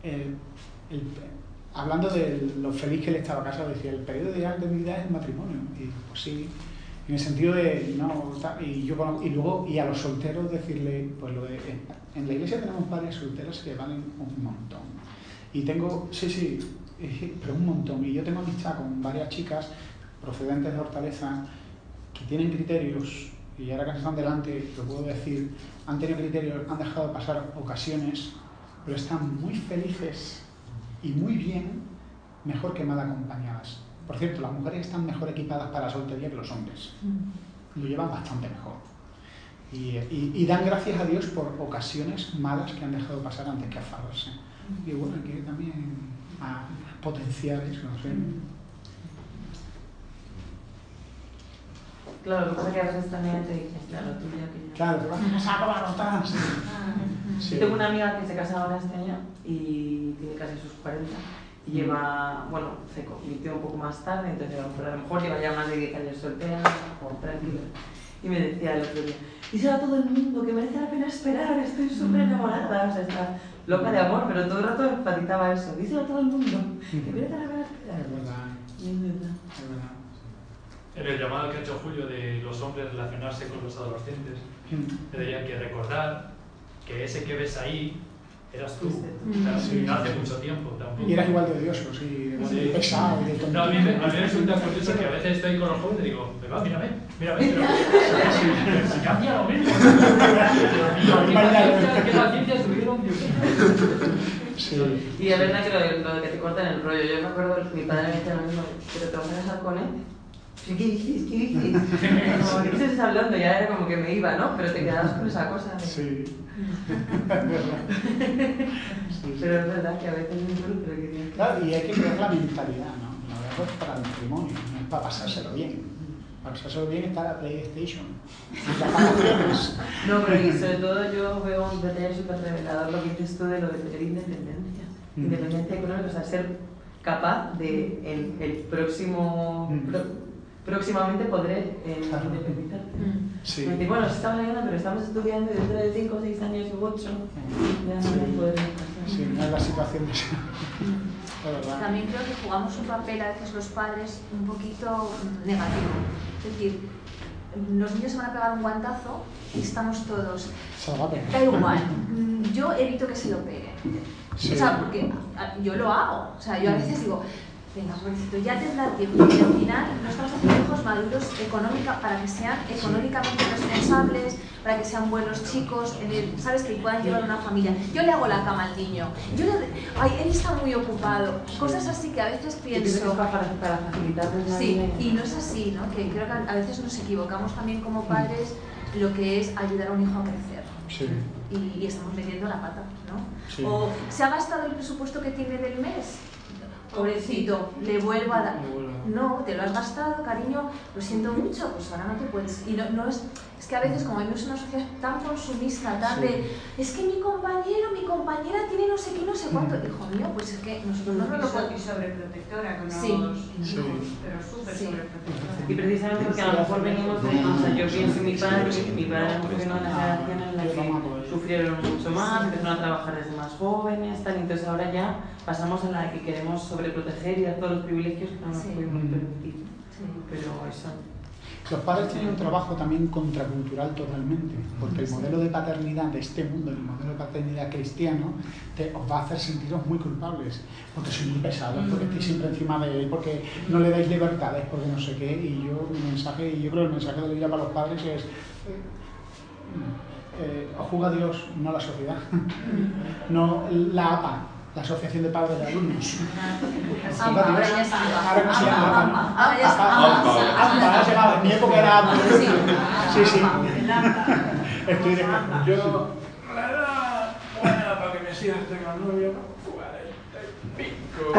hablando de lo feliz que él estaba casado, decía, el periodo ideal de mi vida es el matrimonio. Y pues sí, en el sentido de, no, y luego, y a los solteros decirle, pues lo de, en la iglesia tenemos varias solteras que valen un montón. Y tengo, sí, pero un montón. Y yo tengo amistad con varias chicas procedentes de Hortaleza que tienen criterios, y ahora que están delante, lo puedo decir, han tenido criterios, han dejado pasar ocasiones, pero están muy felices y muy bien, mejor que mal acompañadas. Por cierto, las mujeres están mejor equipadas para la soltería que los hombres. Lo llevan bastante mejor. Y dan gracias a Dios por ocasiones malas que han dejado pasar antes que aferrarse. Y bueno, hay que también potenciar eso, no sé. Claro, lo que pasa es que a veces también te dices, claro, tú ya que... Claro, te vas a casar con la rota. Sí. Yo tengo una amiga que se casa ahora este año y tiene casi sus 40 y lleva, bueno, se convirtió un poco más tarde, entonces a lo mejor lleva ya más de 10 años soltera o tranquila. Y me decía el otro día, díselo a todo el mundo, que merece la pena esperar, estoy súper enamorada, o sea, está loca de amor, pero todo el rato enfatizaba eso, díselo a todo el mundo, que merece la pena esperar. Es verdad. Es verdad. Es verdad. En el llamado que ha hecho Julio de los hombres relacionarse con los adolescentes, tendrían que recordar que ese que ves ahí eras tú. Claro, Sí. no hace mucho tiempo tampoco. Y eras igual de odioso, sí, Sí. de pesado, de tonto. No, a mí me resulta curioso que a veces estoy con los jóvenes y digo, pero mírame, pero si cambia lo mismo. Que la ciencia subieron. Sí. Y es verdad que lo de que te cortan el rollo, yo me acuerdo, mi padre me decía lo mismo, pero te vas a casar con él. ¿Qué dices? ¿Qué dices? Como, ¿qué estás hablando? Ya era como que me iba, ¿no? Pero te quedabas con esa cosa. De... Sí. Es verdad. Sí. Pero es verdad que a veces es duro, pero que tienes que... Claro, y hay que crear la mentalidad, ¿no? La verdad es para el matrimonio, no es para pasárselo bien. Para pasárselo bien está la PlayStation. Las vacaciones. No, pero y sobre todo yo veo un detalle súper revelador lo que dices tú de lo de tener independencia. Independencia económica, o sea, ser capaz de el próximo... próximamente podré independizarte. Sí. Me dice, bueno, estamos leyendo, pero estamos estudiando y dentro de 5 o 6 años u 8 ya no voy a poder pasar. Sí, no es la situación de ser. También creo que jugamos un papel a veces los padres un poquito negativo. Es decir, los niños se van a pegar un guantazo y estamos todos. Da igual, yo evito que se lo peguen. Sí. O sea, porque yo lo hago. O sea, yo a veces digo, venga, pobrecito, ya tendrá tiempo. Y al final no estamos haciendo hijos maduros para que sean económicamente responsables, para que sean buenos chicos, ¿sabes? Que puedan llevar una familia. Yo le hago la cama al niño. Él está muy ocupado. Cosas así que a veces pienso... Para facilitarles la vida. Sí, y no es así, ¿no? Que creo que a veces nos equivocamos también como padres lo que es ayudar a un hijo a crecer. Sí. Y estamos metiendo la pata, ¿no? Sí. O se ha gastado el presupuesto que tiene del mes. Pobrecito, le vuelvo a dar. No, te lo has gastado, cariño, lo siento mucho, pues ahora no te puedes. Y no es que a veces, como vivimos en una sociedad tan consumista, tan de, es que mi compañero, mi compañera tiene no sé qué, no sé cuánto. Hijo mío, pues es que nosotros no nos lo podemos. Y sobreprotectora con los Sí. hijos, Sí. pero súper Sí. sobreprotectora. Y precisamente porque a lo mejor venimos de, o sea, yo pienso en mi padre a lo mejor vino de una generación en la que sufrieron mucho más, empezaron a trabajar desde más jóvenes, tal, entonces ahora ya pasamos a la que queremos sobreproteger y dar todos los privilegios que no nos pudimos permitir. Pero eso. Los padres tienen un trabajo también contracultural totalmente, porque el modelo de paternidad de este mundo, el modelo de paternidad cristiano, os va a hacer sentiros muy culpables, porque sois muy pesados, porque estáis siempre encima de él, porque no le dais libertades, porque no sé qué, y yo creo que el mensaje de la Biblia para los padres es juzga a Dios, no a la sociedad, no la APA, la Asociación de Padres de Alumnos. Ahora ya está. Ahora no se llama APA. Ahora ya está. APA se llamaba, en mi época era APA. Sí. Estoy de Yo, la edad buena para que me sigas tengo novio, ¿no? 45.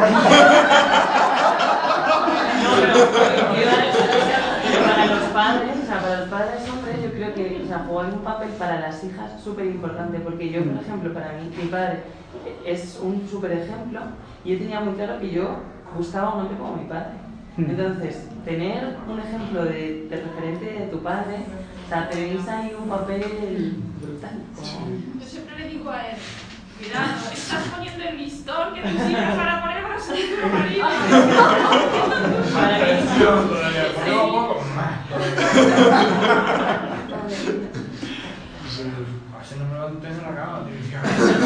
Para los padres hombres, yo creo que jugar un papel para las hijas es súper importante, porque yo, por ejemplo, para mí, mi padre es un súper ejemplo, y yo tenía muy claro que yo buscaba un hombre como mi padre. Entonces, tener un ejemplo de referente de tu padre, o sea, tenéis ahí un papel brutal. Yo siempre le digo a él, cuidado, estás poniendo el listón que tú sirves para poner para salir de marido. Para mí, Ponemos un poco más. Así no me va a tener en la cama, tío.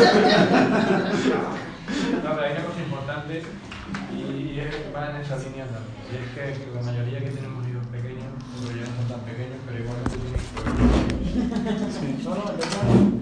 No, pero hay una cosa importante y es que va en esa línea también. Y es que la mayoría que tenemos hijos pequeños, porque ya no son tan pequeños, pero igualmente tienen hijos pequeños. Sí.